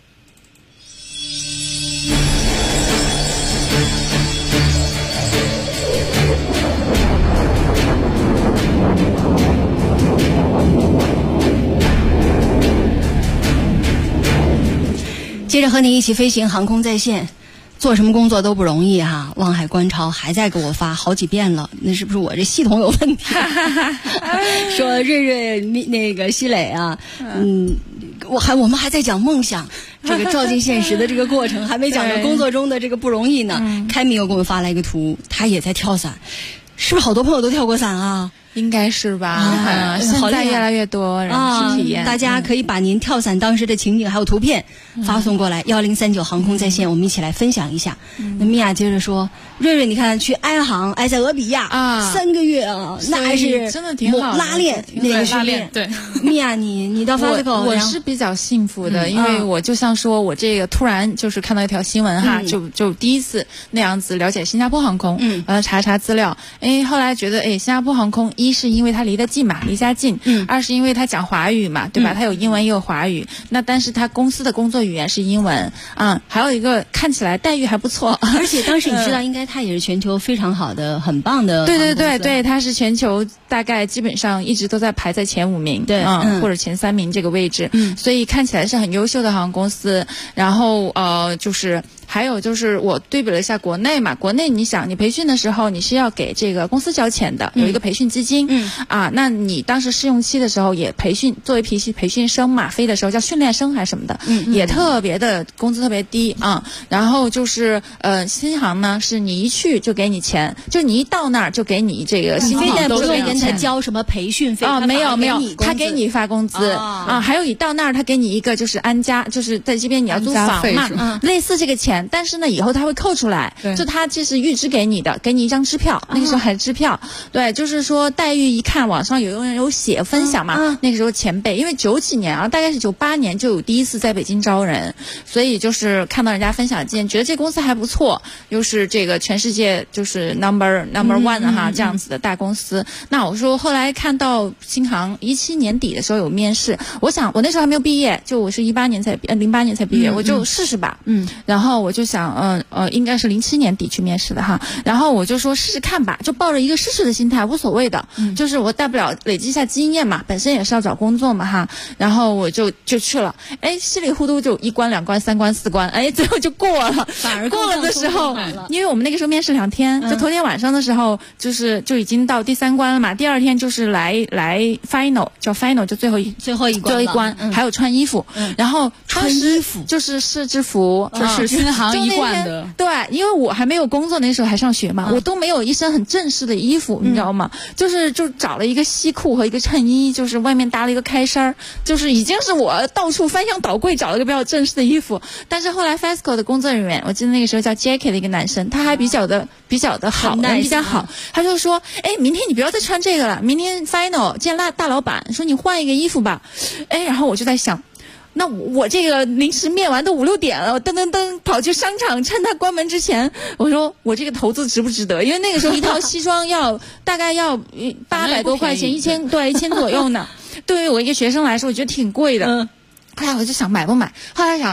接着和你一起飞行，航空在线。做什么工作都不容易哈，望海观潮还在给我发好几遍了，那是不是我这系统有问题？说瑞瑞那个西磊啊，我们还在讲梦想，这个照进现实的这个过程，还没讲到工作中的这个不容易呢。开明又给我们发来一个图，他也在跳伞，是不是好多朋友都跳过伞啊？ 应该是吧，现在越来越多人去体验。 大家可以把您跳伞当时的情景还有图片发送过来，1039航空在线，我们一起来分享一下。那米娅接着说，瑞瑞你看去埃航，在俄比亚3个月啊，那还是真的挺好， 拉练那个训练。 对， 米娅你到法斯口， 我是比较幸福的，因为我就像说我这个突然就是看到一条新闻哈，就第一次那样子了解新加坡航空，查资料，后来觉得新加坡航空一是因为它离得近嘛，离家近，二是因为它讲华语嘛，对吧？它有英文也有华语，那但是它公司的工作语言是英文还有一个看起来待遇还不错， 而且当时你知道，应该它也是全球非常好的、很棒的。 对，它是全球大概基本上一直都在排在前5名，对，或者前3名这个位置，所以看起来是很优秀的航空公司。然后就是还有就是我对比了一下国内嘛，国内你想你培训的时候你是要给这个公司交钱的，有一个培训基金，那你当时试用期的时候也培训，作为培训生嘛，飞的时候叫训练生还是什么的，也特别的工资特别低然后就是新航呢是你一去就给你钱，就你一到那儿就给你这个新航都是跟他交什么培训费没有，他给你发工资还有你到那儿他给你一个就是安家，就是在这边你要租房嘛，类似这个钱，但是呢以后他会扣出来，就他这是预支给你的，给你一张支票，那个时候还是支票，对，就是说待遇一看网上有人有写分享嘛，那个时候前辈，因为90几年大概是98年就有第一次在北京招人，所以就是看到人家分享见，觉得这公司还不错，又是这个全世界就是 number one 这样子的大公司。那我说后来看到新航17年底的时候有面试，我想我那时候还没有毕业，就我是08年才毕业，我就试试吧，然后我就想应该是07年底去面试的哈，然后我就说试试看吧，就抱着一个试试的心态，无所谓的，就是我大不了累积一下经验嘛，本身也是要找工作嘛哈，然后我就去了，稀里糊涂就1关2关3关4关，最后就过了。 反而过了的时候，因为我们那个时候面试2天，就头天晚上的时候就已经到第3关了嘛，第2天就是来 final 叫 final 就最后一关，还有穿衣服，然后穿衣服就是试制服， 这是新航一贯的。 对，因为我还没有工作，那时候还上学嘛，我都没有一身很正式的衣服，你知道吗？就找了一个西裤和一个衬衣，就是外面搭了一个开衫，就是已经是我到处翻箱倒柜找了一个比较正式的衣服。但是后来 FESCO 的工作人员，我记得那个时候叫 Jackie 的一个男生，他还比较的好，人比较好，他就说，明天你不要再穿这个了，明天 final 见大老板，说你换一个衣服吧。然后我就在想，那我这个临时面完都5、6点了，我噔跑去商场，趁他关门之前，我说我这个投资值不值得？因为那个时候一套西装大概要800多块钱，1000左右呢。对于我一个学生来说，我觉得挺贵的。后来我就想买不买，后来想，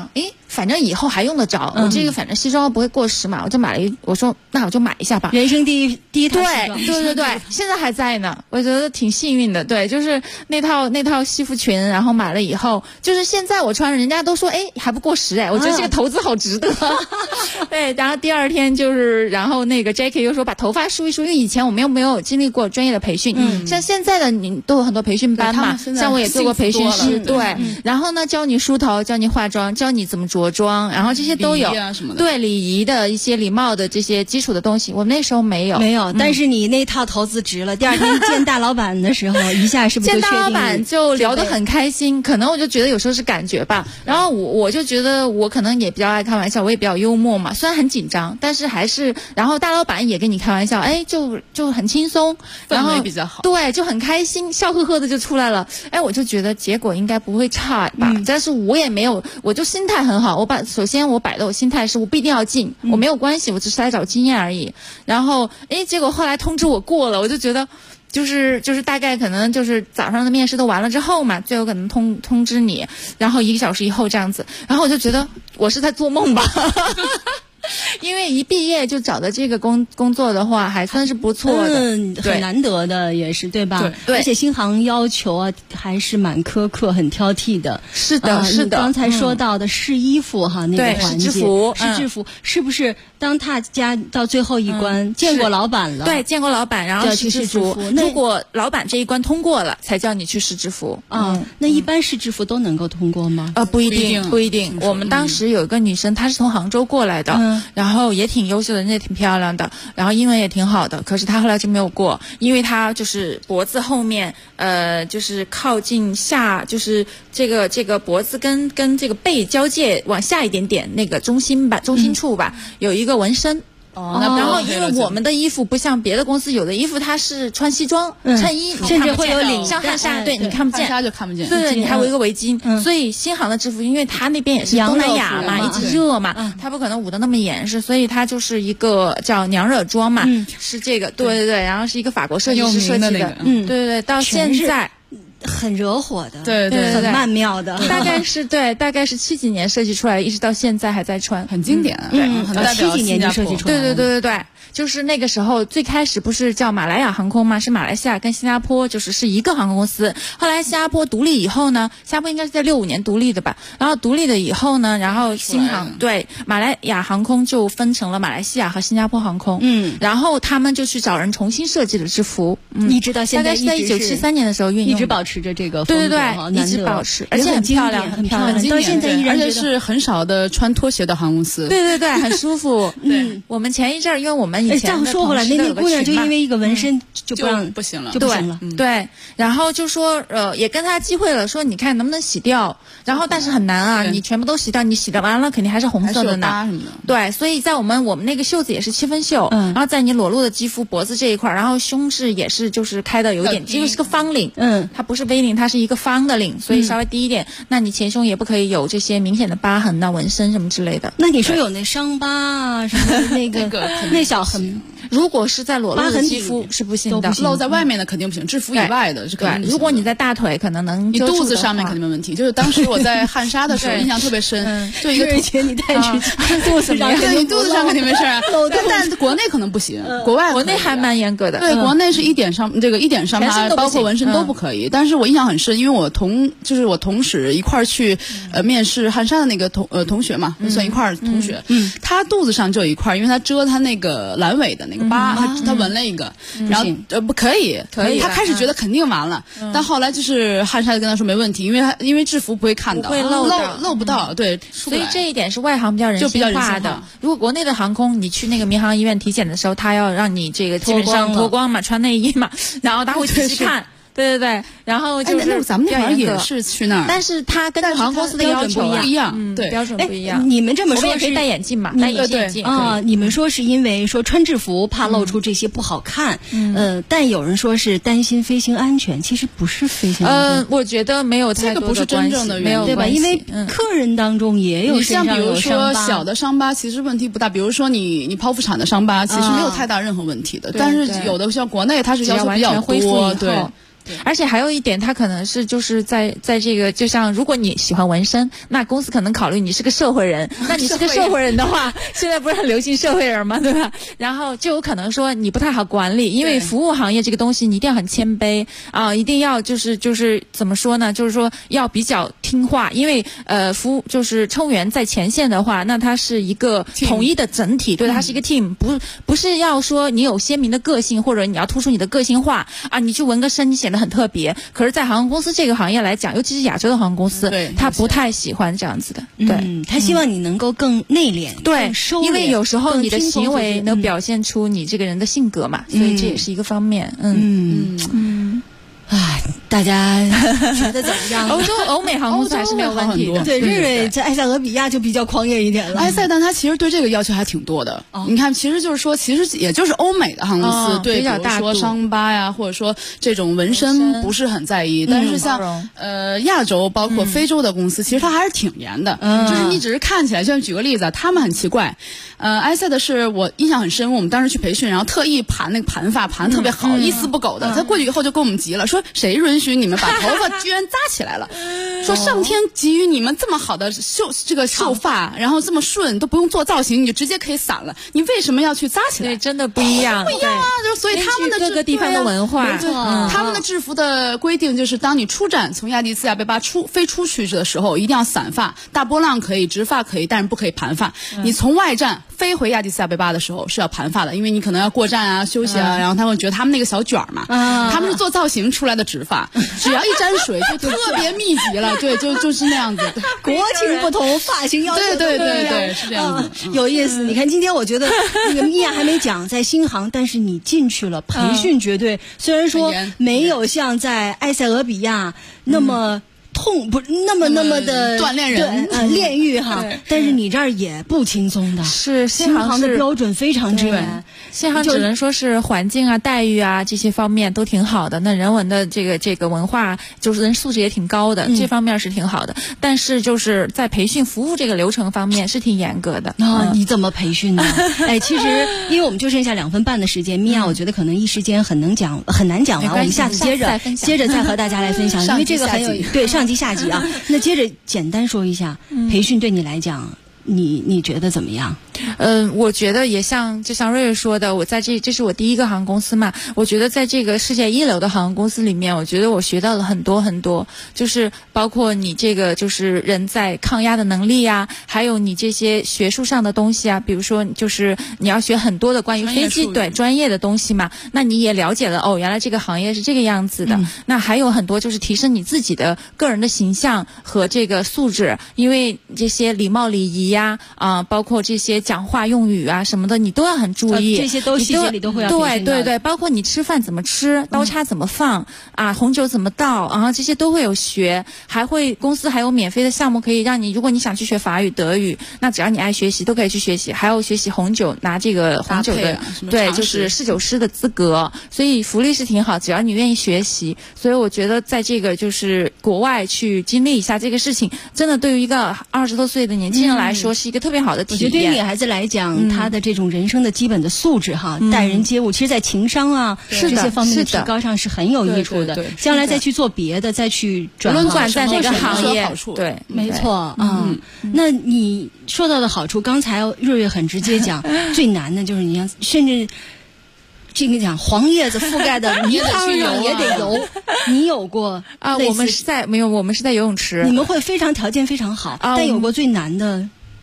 反正以后还用得着，我这个反正西装不会过时嘛，我就买了我说那我就买一下吧。 人生第一套西装， 对，现在还在呢，我觉得挺幸运的。对，就是那套西服裙，然后买了以后，就是现在我穿，人家都说还不过时我觉得这个投资好值得。对，然后第二天然后那个 Jackie 又说把头发梳一梳，因为以前我们又没有经历过专业的培训，像现在的你都有很多培训班嘛，像我也做过培训师，对，然后呢教你梳头，教你化妆，教你怎么着装，然后这些都有，对，礼仪的一些礼貌的这些基础的东西，我那时候没有， 但是你那套投资值了。第二天见大老板的时候，一下是不是就确定？ 见大老板就聊得很开心，可能我就觉得有时候是感觉吧。然后我就觉得我可能也比较爱开玩笑，我也比较幽默嘛，虽然很紧张，但是还是，然后大老板也跟你开玩笑，就很轻松，然后氛围比较好， 对，就很开心，笑呵呵的就出来了。我就觉得结果应该不会差吧，但是我也没有，我就心态很好，首先我摆的我心态是我不一定要进，我没有关系，我只是来找经验而已。然后结果后来通知我过了，我就觉得就是大概可能就是早上的面试都完了之后嘛，最后可能通知你，然后1个小时以后这样子，然后我就觉得我是在做梦吧。因为一毕业就找的这个工作的话，还算是不错的， 很难得的也是，对吧？ 对， 而且新行要求还是蛮苛刻、很挑剔的。 是的，是的。 刚才说到的试衣服那个环节， 试制服，是不是当踏家到最后一关，见过老板了？ 对，见过老板，然后试制服。如果老板这一关通过了，才叫你去试制服。 那一般试制服都能够通过吗？ 不一定。我们当时有一个女生，她是从杭州过来的。然后也挺优秀的，人家也挺漂亮的，然后英文也挺好的，可是她后来就没有过，因为她就是脖子后面，就是靠近下，就是这个脖子跟这个背交界往下一点点那个中心处吧，有一个纹身。然后因为我们的衣服不像别的公司，有的衣服它是穿西装、衬衣， 甚至会有领， 像汗纱，对，你看不见， 汗纱就看不见。 对，你还有一个围巾，所以新航的制服，因为它那边也是东南亚嘛，一直热嘛，它不可能捂得那么严实，所以它就是一个叫娘惹装嘛，是这个，对，然后是一个法国设计师设计的，对，到现在。 很惹火的， 对， 很曼妙的， 大概是70几年设计出来，一直到现在还在穿， 很经典， 对， 很代表 70几年就设计出来， 对，就是那个时候最开始不是叫马来亚航空吗？是马来西亚跟新加坡是一个航空公司，后来新加坡独立以后呢，新加坡应该是在65年独立的吧，然后独立了以后呢，然后新航对马来亚航空就分成了马来西亚和新加坡航空，然后他们就去找人重新设计了制服， 一直到现在， 大概是在1973年的时候运用， 一直保持着这个风格， 对，一直保持，而且很漂亮，很漂亮， 到现在依然， 而且是很少的穿拖鞋的航空公司， 对，很舒服。我们前一阵儿，因为我们以前这样说回来，那姑娘就因为一个纹身就不行了， 对，然后就说也跟他机会了，说你看能不能洗掉，然后但是很难啊，你全部都洗掉，你洗的完了肯定还是红色的呢，对，所以在我们那个袖子也是7分袖，然后在你裸露的肌肤脖子这一块，然后胸是也是就是开的有点，因为是个方领，它不是 V 领，它是一个方的领，所以稍微低一点，那你前胸也不可以有这些明显的疤痕呐、纹身什么之类的。 那你说有那伤疤啊什么那个那小痕， 如果是在裸露的肌肤是不行的， 露在外面的肯定不行，制服以外的是可能。 如果你在大腿可能能， 你肚子上面肯定没问题。就是当时我在汉莎的时候印象特别深，就一个以前你太直接，肚子上对，你肚子上肯定没事啊，但国内可能不行，国内还蛮严格的。 对，国内是一点伤疤，包括纹身都不可以。但是我印象很深，因为我同时一块儿去面试汉莎的那个同学嘛，算一块儿同学，他肚子上就有一块，因为他遮他那个阑尾的那个疤，他纹了一个，然后不可以，他开始觉得肯定完了，但后来就是汉莎就跟他说没问题，因为制服不会看到， 不会露不到，对， 所以这一点是外行比较人性化的。如果国内的航空，你去那个民航医院体检的时候，他要让你这个基本上脱光嘛，穿内衣嘛，然后他会仔细看。对，然后就是咱们那边也是去那儿， 但是它跟航空公司的要求不一样，对， 标准不一样。 你们这么说可以戴眼镜嘛？戴眼镜啊？你们说是因为说穿制服怕露出这些不好看，但有人说是担心飞行安全，其实不是飞行安全。 我觉得没有太多的关系， 这个不是真正的原因， 对吧？因为客人当中也有身上有伤疤， 像比如说小的伤疤其实问题不大，比如说你剖腹产的伤疤其实没有太大任何问题的，但是有的像国内它是要求比较多，对。 而且还有一点，它可能是就是在这个，就像如果你喜欢纹身，那公司可能考虑你是个社会人，那你是个社会人的话，现在不是很流行社会人嘛，对吧？然后就有可能说你不太好管理，因为服务行业这个东西你一定要很谦卑啊，一定要就是怎么说呢？就是说要比较听话，因为服务就是乘务员在前线的话，那它是一个统一的整体，对，它是一个 team， 不是要说你有鲜明的个性或者你要突出你的个性化啊，你去纹个身你显得很特别。可是，在航空公司这个行业来讲，尤其是亚洲的航空公司，他不太喜欢这样子的。对， 他希望你能够更内敛， 对，因为有时候你的行为能表现出你这个人的性格嘛，所以这也是一个方面。 啊，大家觉得怎么样？ 欧美航空公司还是没有问题的。 对，瑞瑞在埃塞俄比亚就比较狂野一点了。 埃塞，但他其实对这个要求还挺多的。你看，其实就是说，其实也就是欧美的航空公司对，比如说商巴呀，或者说这种纹身不是很在意。但是像亚洲包括非洲的公司，其实它还是挺严的。就是你只是看起来，就像举个例子，他们很奇怪。埃塞的是我印象很深，我们当时去培训，然后特意盘那个盘发盘得特别好，一丝不苟的。他过去以后就跟我们急了，说谁允许你们把头发居然扎起来了？说上天给予你们这么好的秀发，然后这么顺，都不用做造型，你就直接可以散了，你为什么要去扎起来？ 对，真的不一样， 不一样啊！就是所以他们的各个地方的文化， 他们的制服的规定就是，当你出站从亚的斯亚贝巴飞出去的时候，一定要散发，大波浪可以，直发可以，但是不可以盘发。你从外站飞回亚的斯亚贝巴的时候是要盘发的，因为你可能要过站啊、休息啊，然后他们觉得他们那个小卷嘛，他们是做造型出来的直发，只要一沾水就特别密集了，对，就是那样子。 国情不同，发型要求对，是这样子， 有意思。你看今天我觉得那个米娅还没讲在新航，但是你进去了，培训绝对虽然说没有像在埃塞俄比亚那么不那么的锻炼人炼狱哈，但是你这儿也不轻松的， 是新航的标准非常之严， 新航只能说是环境啊、待遇啊这些方面都挺好的，那人文的这个文化就是人素质也挺高的，这方面是挺好的，但是就是在培训服务这个流程方面是挺严格的。 你怎么培训呢？其实因为我们就剩下2分半的时间，米娅我觉得可能一时间很难讲完，我们下次接着再和大家来分享，因为这个很有对上集下集啊。那接着简单说一下，培训对你来讲，你觉得怎么样？ 我觉得也就像瑞瑞说的，我在这是我第一个航空公司嘛，我觉得在这个世界一流的航空公司里面，我觉得我学到了很多很多，就是包括你这个就是人在抗压的能力呀，还有你这些学术上的东西啊，比如说就是你要学很多的关于飞机专业的东西嘛，那你也了解了原来这个行业是这个样子的，那还有很多就是提升你自己的个人的形象和这个素质，因为这些礼貌礼仪呀包括这些讲话用语啊什么的，你都要很注意， 这些都细节里都会要培训的。对，包括你吃饭怎么吃，刀叉怎么放红酒怎么倒，然后这些都会有学，公司还有免费的项目可以让你，如果你想去学法语、德语，那只要你爱学习都可以去学习，还有学习红酒，拿这个红酒的对，就是侍酒师的资格，所以福利是挺好，只要你愿意学习。所以我觉得在这个就是国外去经历一下这个事情，真的对于一个20多岁的年轻人来说是一个特别好的体验。 我觉得对于女孩子来讲，她的这种人生的基本的素质待人接物，其实在情商啊这些方面的提高上是很有益处的。将来再去做别的，再去转换在哪个行业，对， 没错那你说到的好处，刚才瑞瑞很直接讲，最难的就是你像甚至这个讲黄叶子覆盖的泥汤上也得游，你有过我们是在游泳池， 你们会条件非常好，但有过最难的？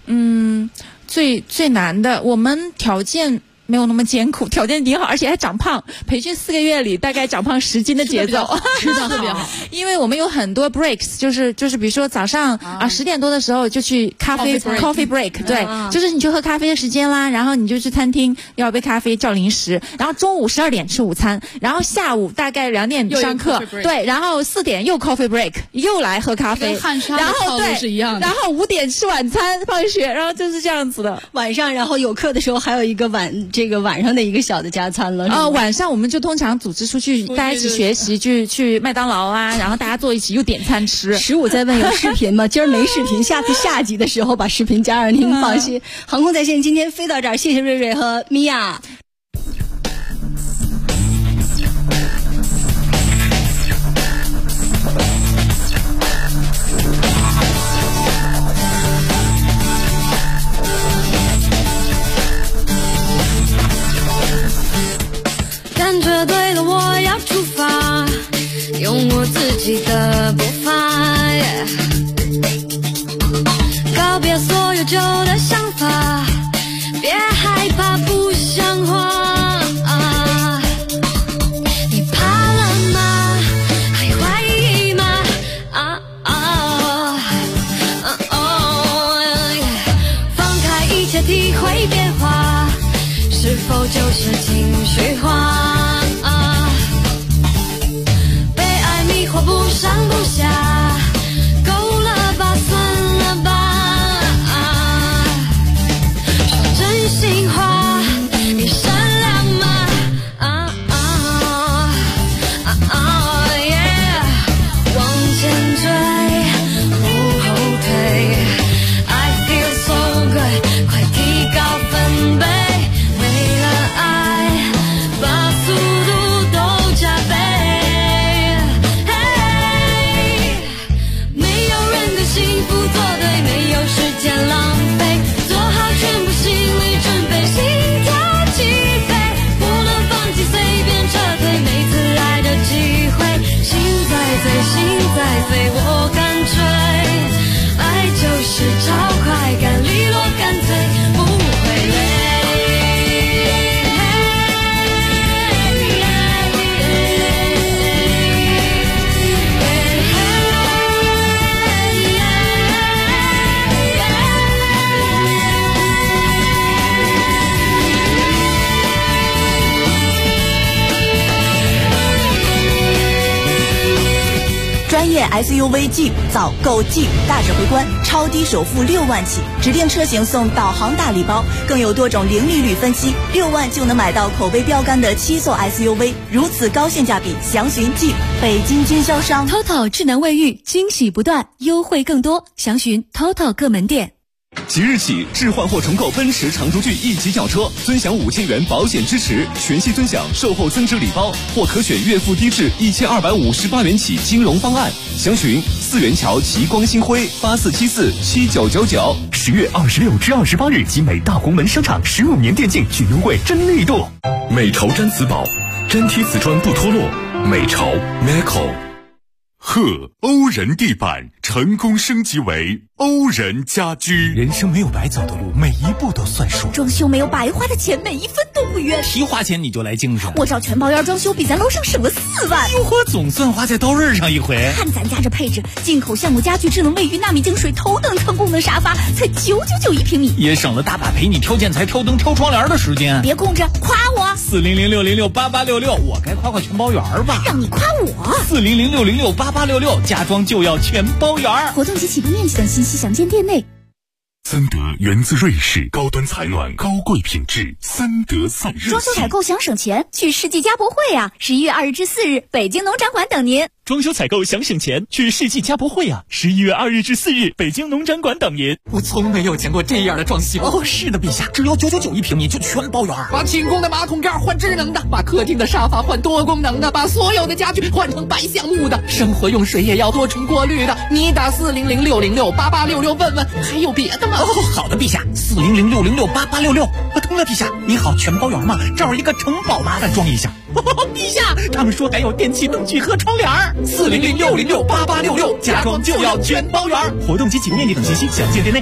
最难的，我们条件没有那么艰苦，条件挺好，而且还长胖。培训4个月里，大概长胖10斤的节奏， 吃的特别好。 因为我们有很多 breaks， 就是比如说早上10点多的时候就去coffee break， 对，就是你去喝咖啡的时间啦，然后你就去餐厅要杯咖啡叫零食，然后中午12点吃午餐，然后下午大概2点上课，对，然后4点又 coffee break， 又来喝咖啡， 然后对， 然后5点吃晚餐放学，然后就是这样子的。 晚上然后有课的时候还有一个晚上的一个小的加餐了。 晚上我们就通常组织出去，大家一起学习，去麦当劳啊，然后大家坐一起又点餐吃。 15在问有视频吗？今儿没视频，下次下集的时候把视频加上，您放心。航空在线今天飞到这儿，谢谢瑞瑞和米娅。 己的步伐，告别所有旧的想法，别害怕不像话。你怕了吗？还怀疑吗？放开一切，体会变化，是否就是情绪化？被爱迷惑不上不下，够了吧，算了吧。说真心话，你善良吗？往前追，不后退。I feel so good， 快提高分贝。为了爱，把速度都加倍。没有人的幸福做对，没有时间浪费，做好全部心理准备，心跳起飞，不能放弃，随便撤退，每次爱的机会，心在醉，心在飞，我干脆，爱就是超快感，利落干脆，不会累。 专业 SUV Jeep 早购 Jeep 大指挥官，超低首付6万起，指定车型送导航大礼包，更有多种零利率分期，6万就能买到口碑标杆的7座 SUV， 如此高性价比，详询 Jeep 北京经销商。 TOTO 智能卫浴，惊喜不断，优惠更多，详询 TOTO 各门店。 即日起，置换或重购奔驰长途 G 1级轿车，尊享5000元保险支持，全系尊享售后增值礼包，或可选月付低至1258元起金融方案。详询四元桥齐光星辉84747999。 10月26至28日，集美大红门商场15年电竞巨优惠真力度。 美潮毡瓷宝，粘贴瓷砖不脱落。美潮 Meco。 贺欧仁地板成功升级为欧仁家居。 人生没有白走的路，每一步都算数。 装修没有白花的钱，每一分都不冤。 提花钱你就来精神， 我找全包院装修，比咱楼上省了4万。 哟呵，总算花在刀刃上一回。 看咱家这配置，进口橡木家具、智能卫浴、纳米净水、头等舱功能沙发，才999一平米， 也省了大把陪你挑建材、挑灯、挑窗帘的时间。 别空着，夸我 ！40060688866，我该夸全包园吧？ 让你夸我 ！40060688866，家装就要全包园。 活动及起步面积等信息详见店内。 森德源自瑞士，高端采暖，高贵品质，森德散热。 装修采购想省钱，去世纪家博会啊！11月2日至4日，北京农展馆等您。 装修采购想省钱，去世纪家博会啊！11月2日至4日，北京农展馆等您。 我从没有见过这样的装修。 哦，是的，陛下，只要999一平米就全包圆。 把清空的马桶盖换智能的，把客厅的沙发换多功能的，把所有的家具换成白橡木的，生活用水也要多重过滤的。你打40060688866问问，还有别的吗？ 哦，好的，陛下，40060688866。对了，陛下，你好，全包圆嘛，这儿有一个城堡，麻烦装一下。陛下，他们说还有电器、灯具和窗帘。40060688866，家装就要全包圆。活动及起步面积等信息详见店内。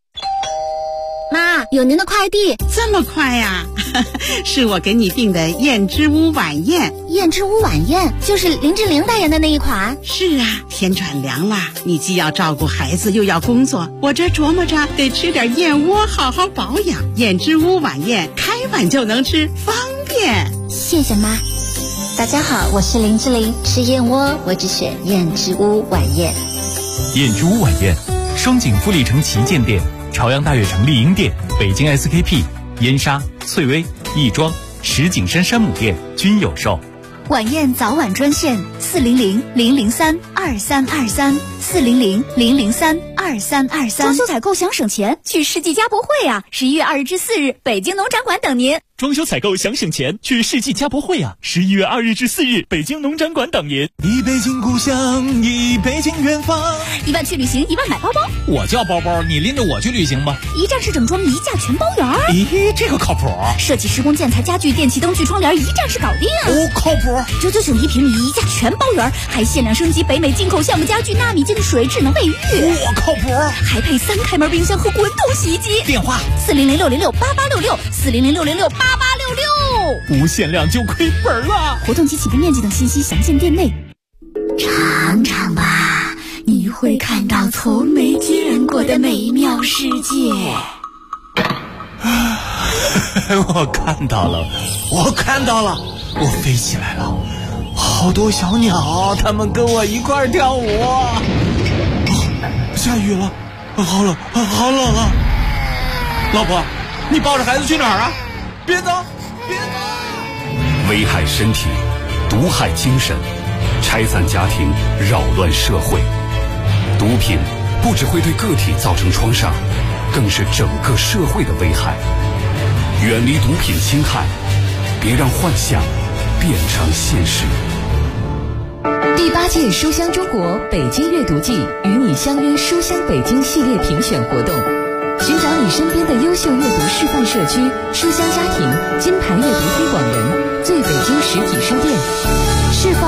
妈，有您的快递。 这么快呀？是我给你订的燕之屋晚宴。 燕之屋晚宴就是林志玲代言的那一款。 是啊，天转凉了，你既要照顾孩子又要工作，我这琢磨着得吃点燕窝好好保养。燕之屋晚宴开碗就能吃，方便。 谢谢妈。大家好，我是林志玲，吃燕窝我只选燕之屋晚宴。 燕之屋晚宴，双井富力城旗舰店、朝阳大悦城丽婴店、北京 SKP、燕莎、翠微、亦庄、石景山山姆店均有售。 晚宴早晚专线400-003-2323，400-003-2323。装修采购想省钱，去世纪家博会啊！11月2日至4日，北京农展馆等您。 装修采购想省钱，去世纪家博会啊！11月2日至4日，北京农展馆等您。 忆北京故乡，忆北京远方。 1万去旅行，1万买包包。 我叫包包，你拎着我去旅行吧。 一站式整装，一价全包圆。 咦，这个靠谱。 设计、施工、建材、家具、电器、灯具、窗帘，一站式搞定。 哦，靠谱。 99一平米，一价全包圆，还限量升级北美进口橡木家具、纳米净水、智能卫浴。 我靠谱。 还配3开门冰箱和滚筒洗衣机。 电话 ：400-606-8866，400-606-8866。 不限量就亏本了。 活动及起步面积等信息详见店内。尝尝吧，你会看到从没见过的美妙世界。 我看到了，我飞起来了，好多小鸟，它们跟我一块儿跳舞。下雨了，好冷啊！老婆，你抱着孩子去哪儿啊？别走！ 危害身体，毒害精神，拆散家庭，扰乱社会。毒品不只会对个体造成创伤，更是整个社会的危害。远离毒品侵害，别让幻想变成现实。 第8届书香中国北京阅读季与你相约书香北京系列评选活动，寻找你身边的优秀阅读示范社区、书香家庭、金牌阅读推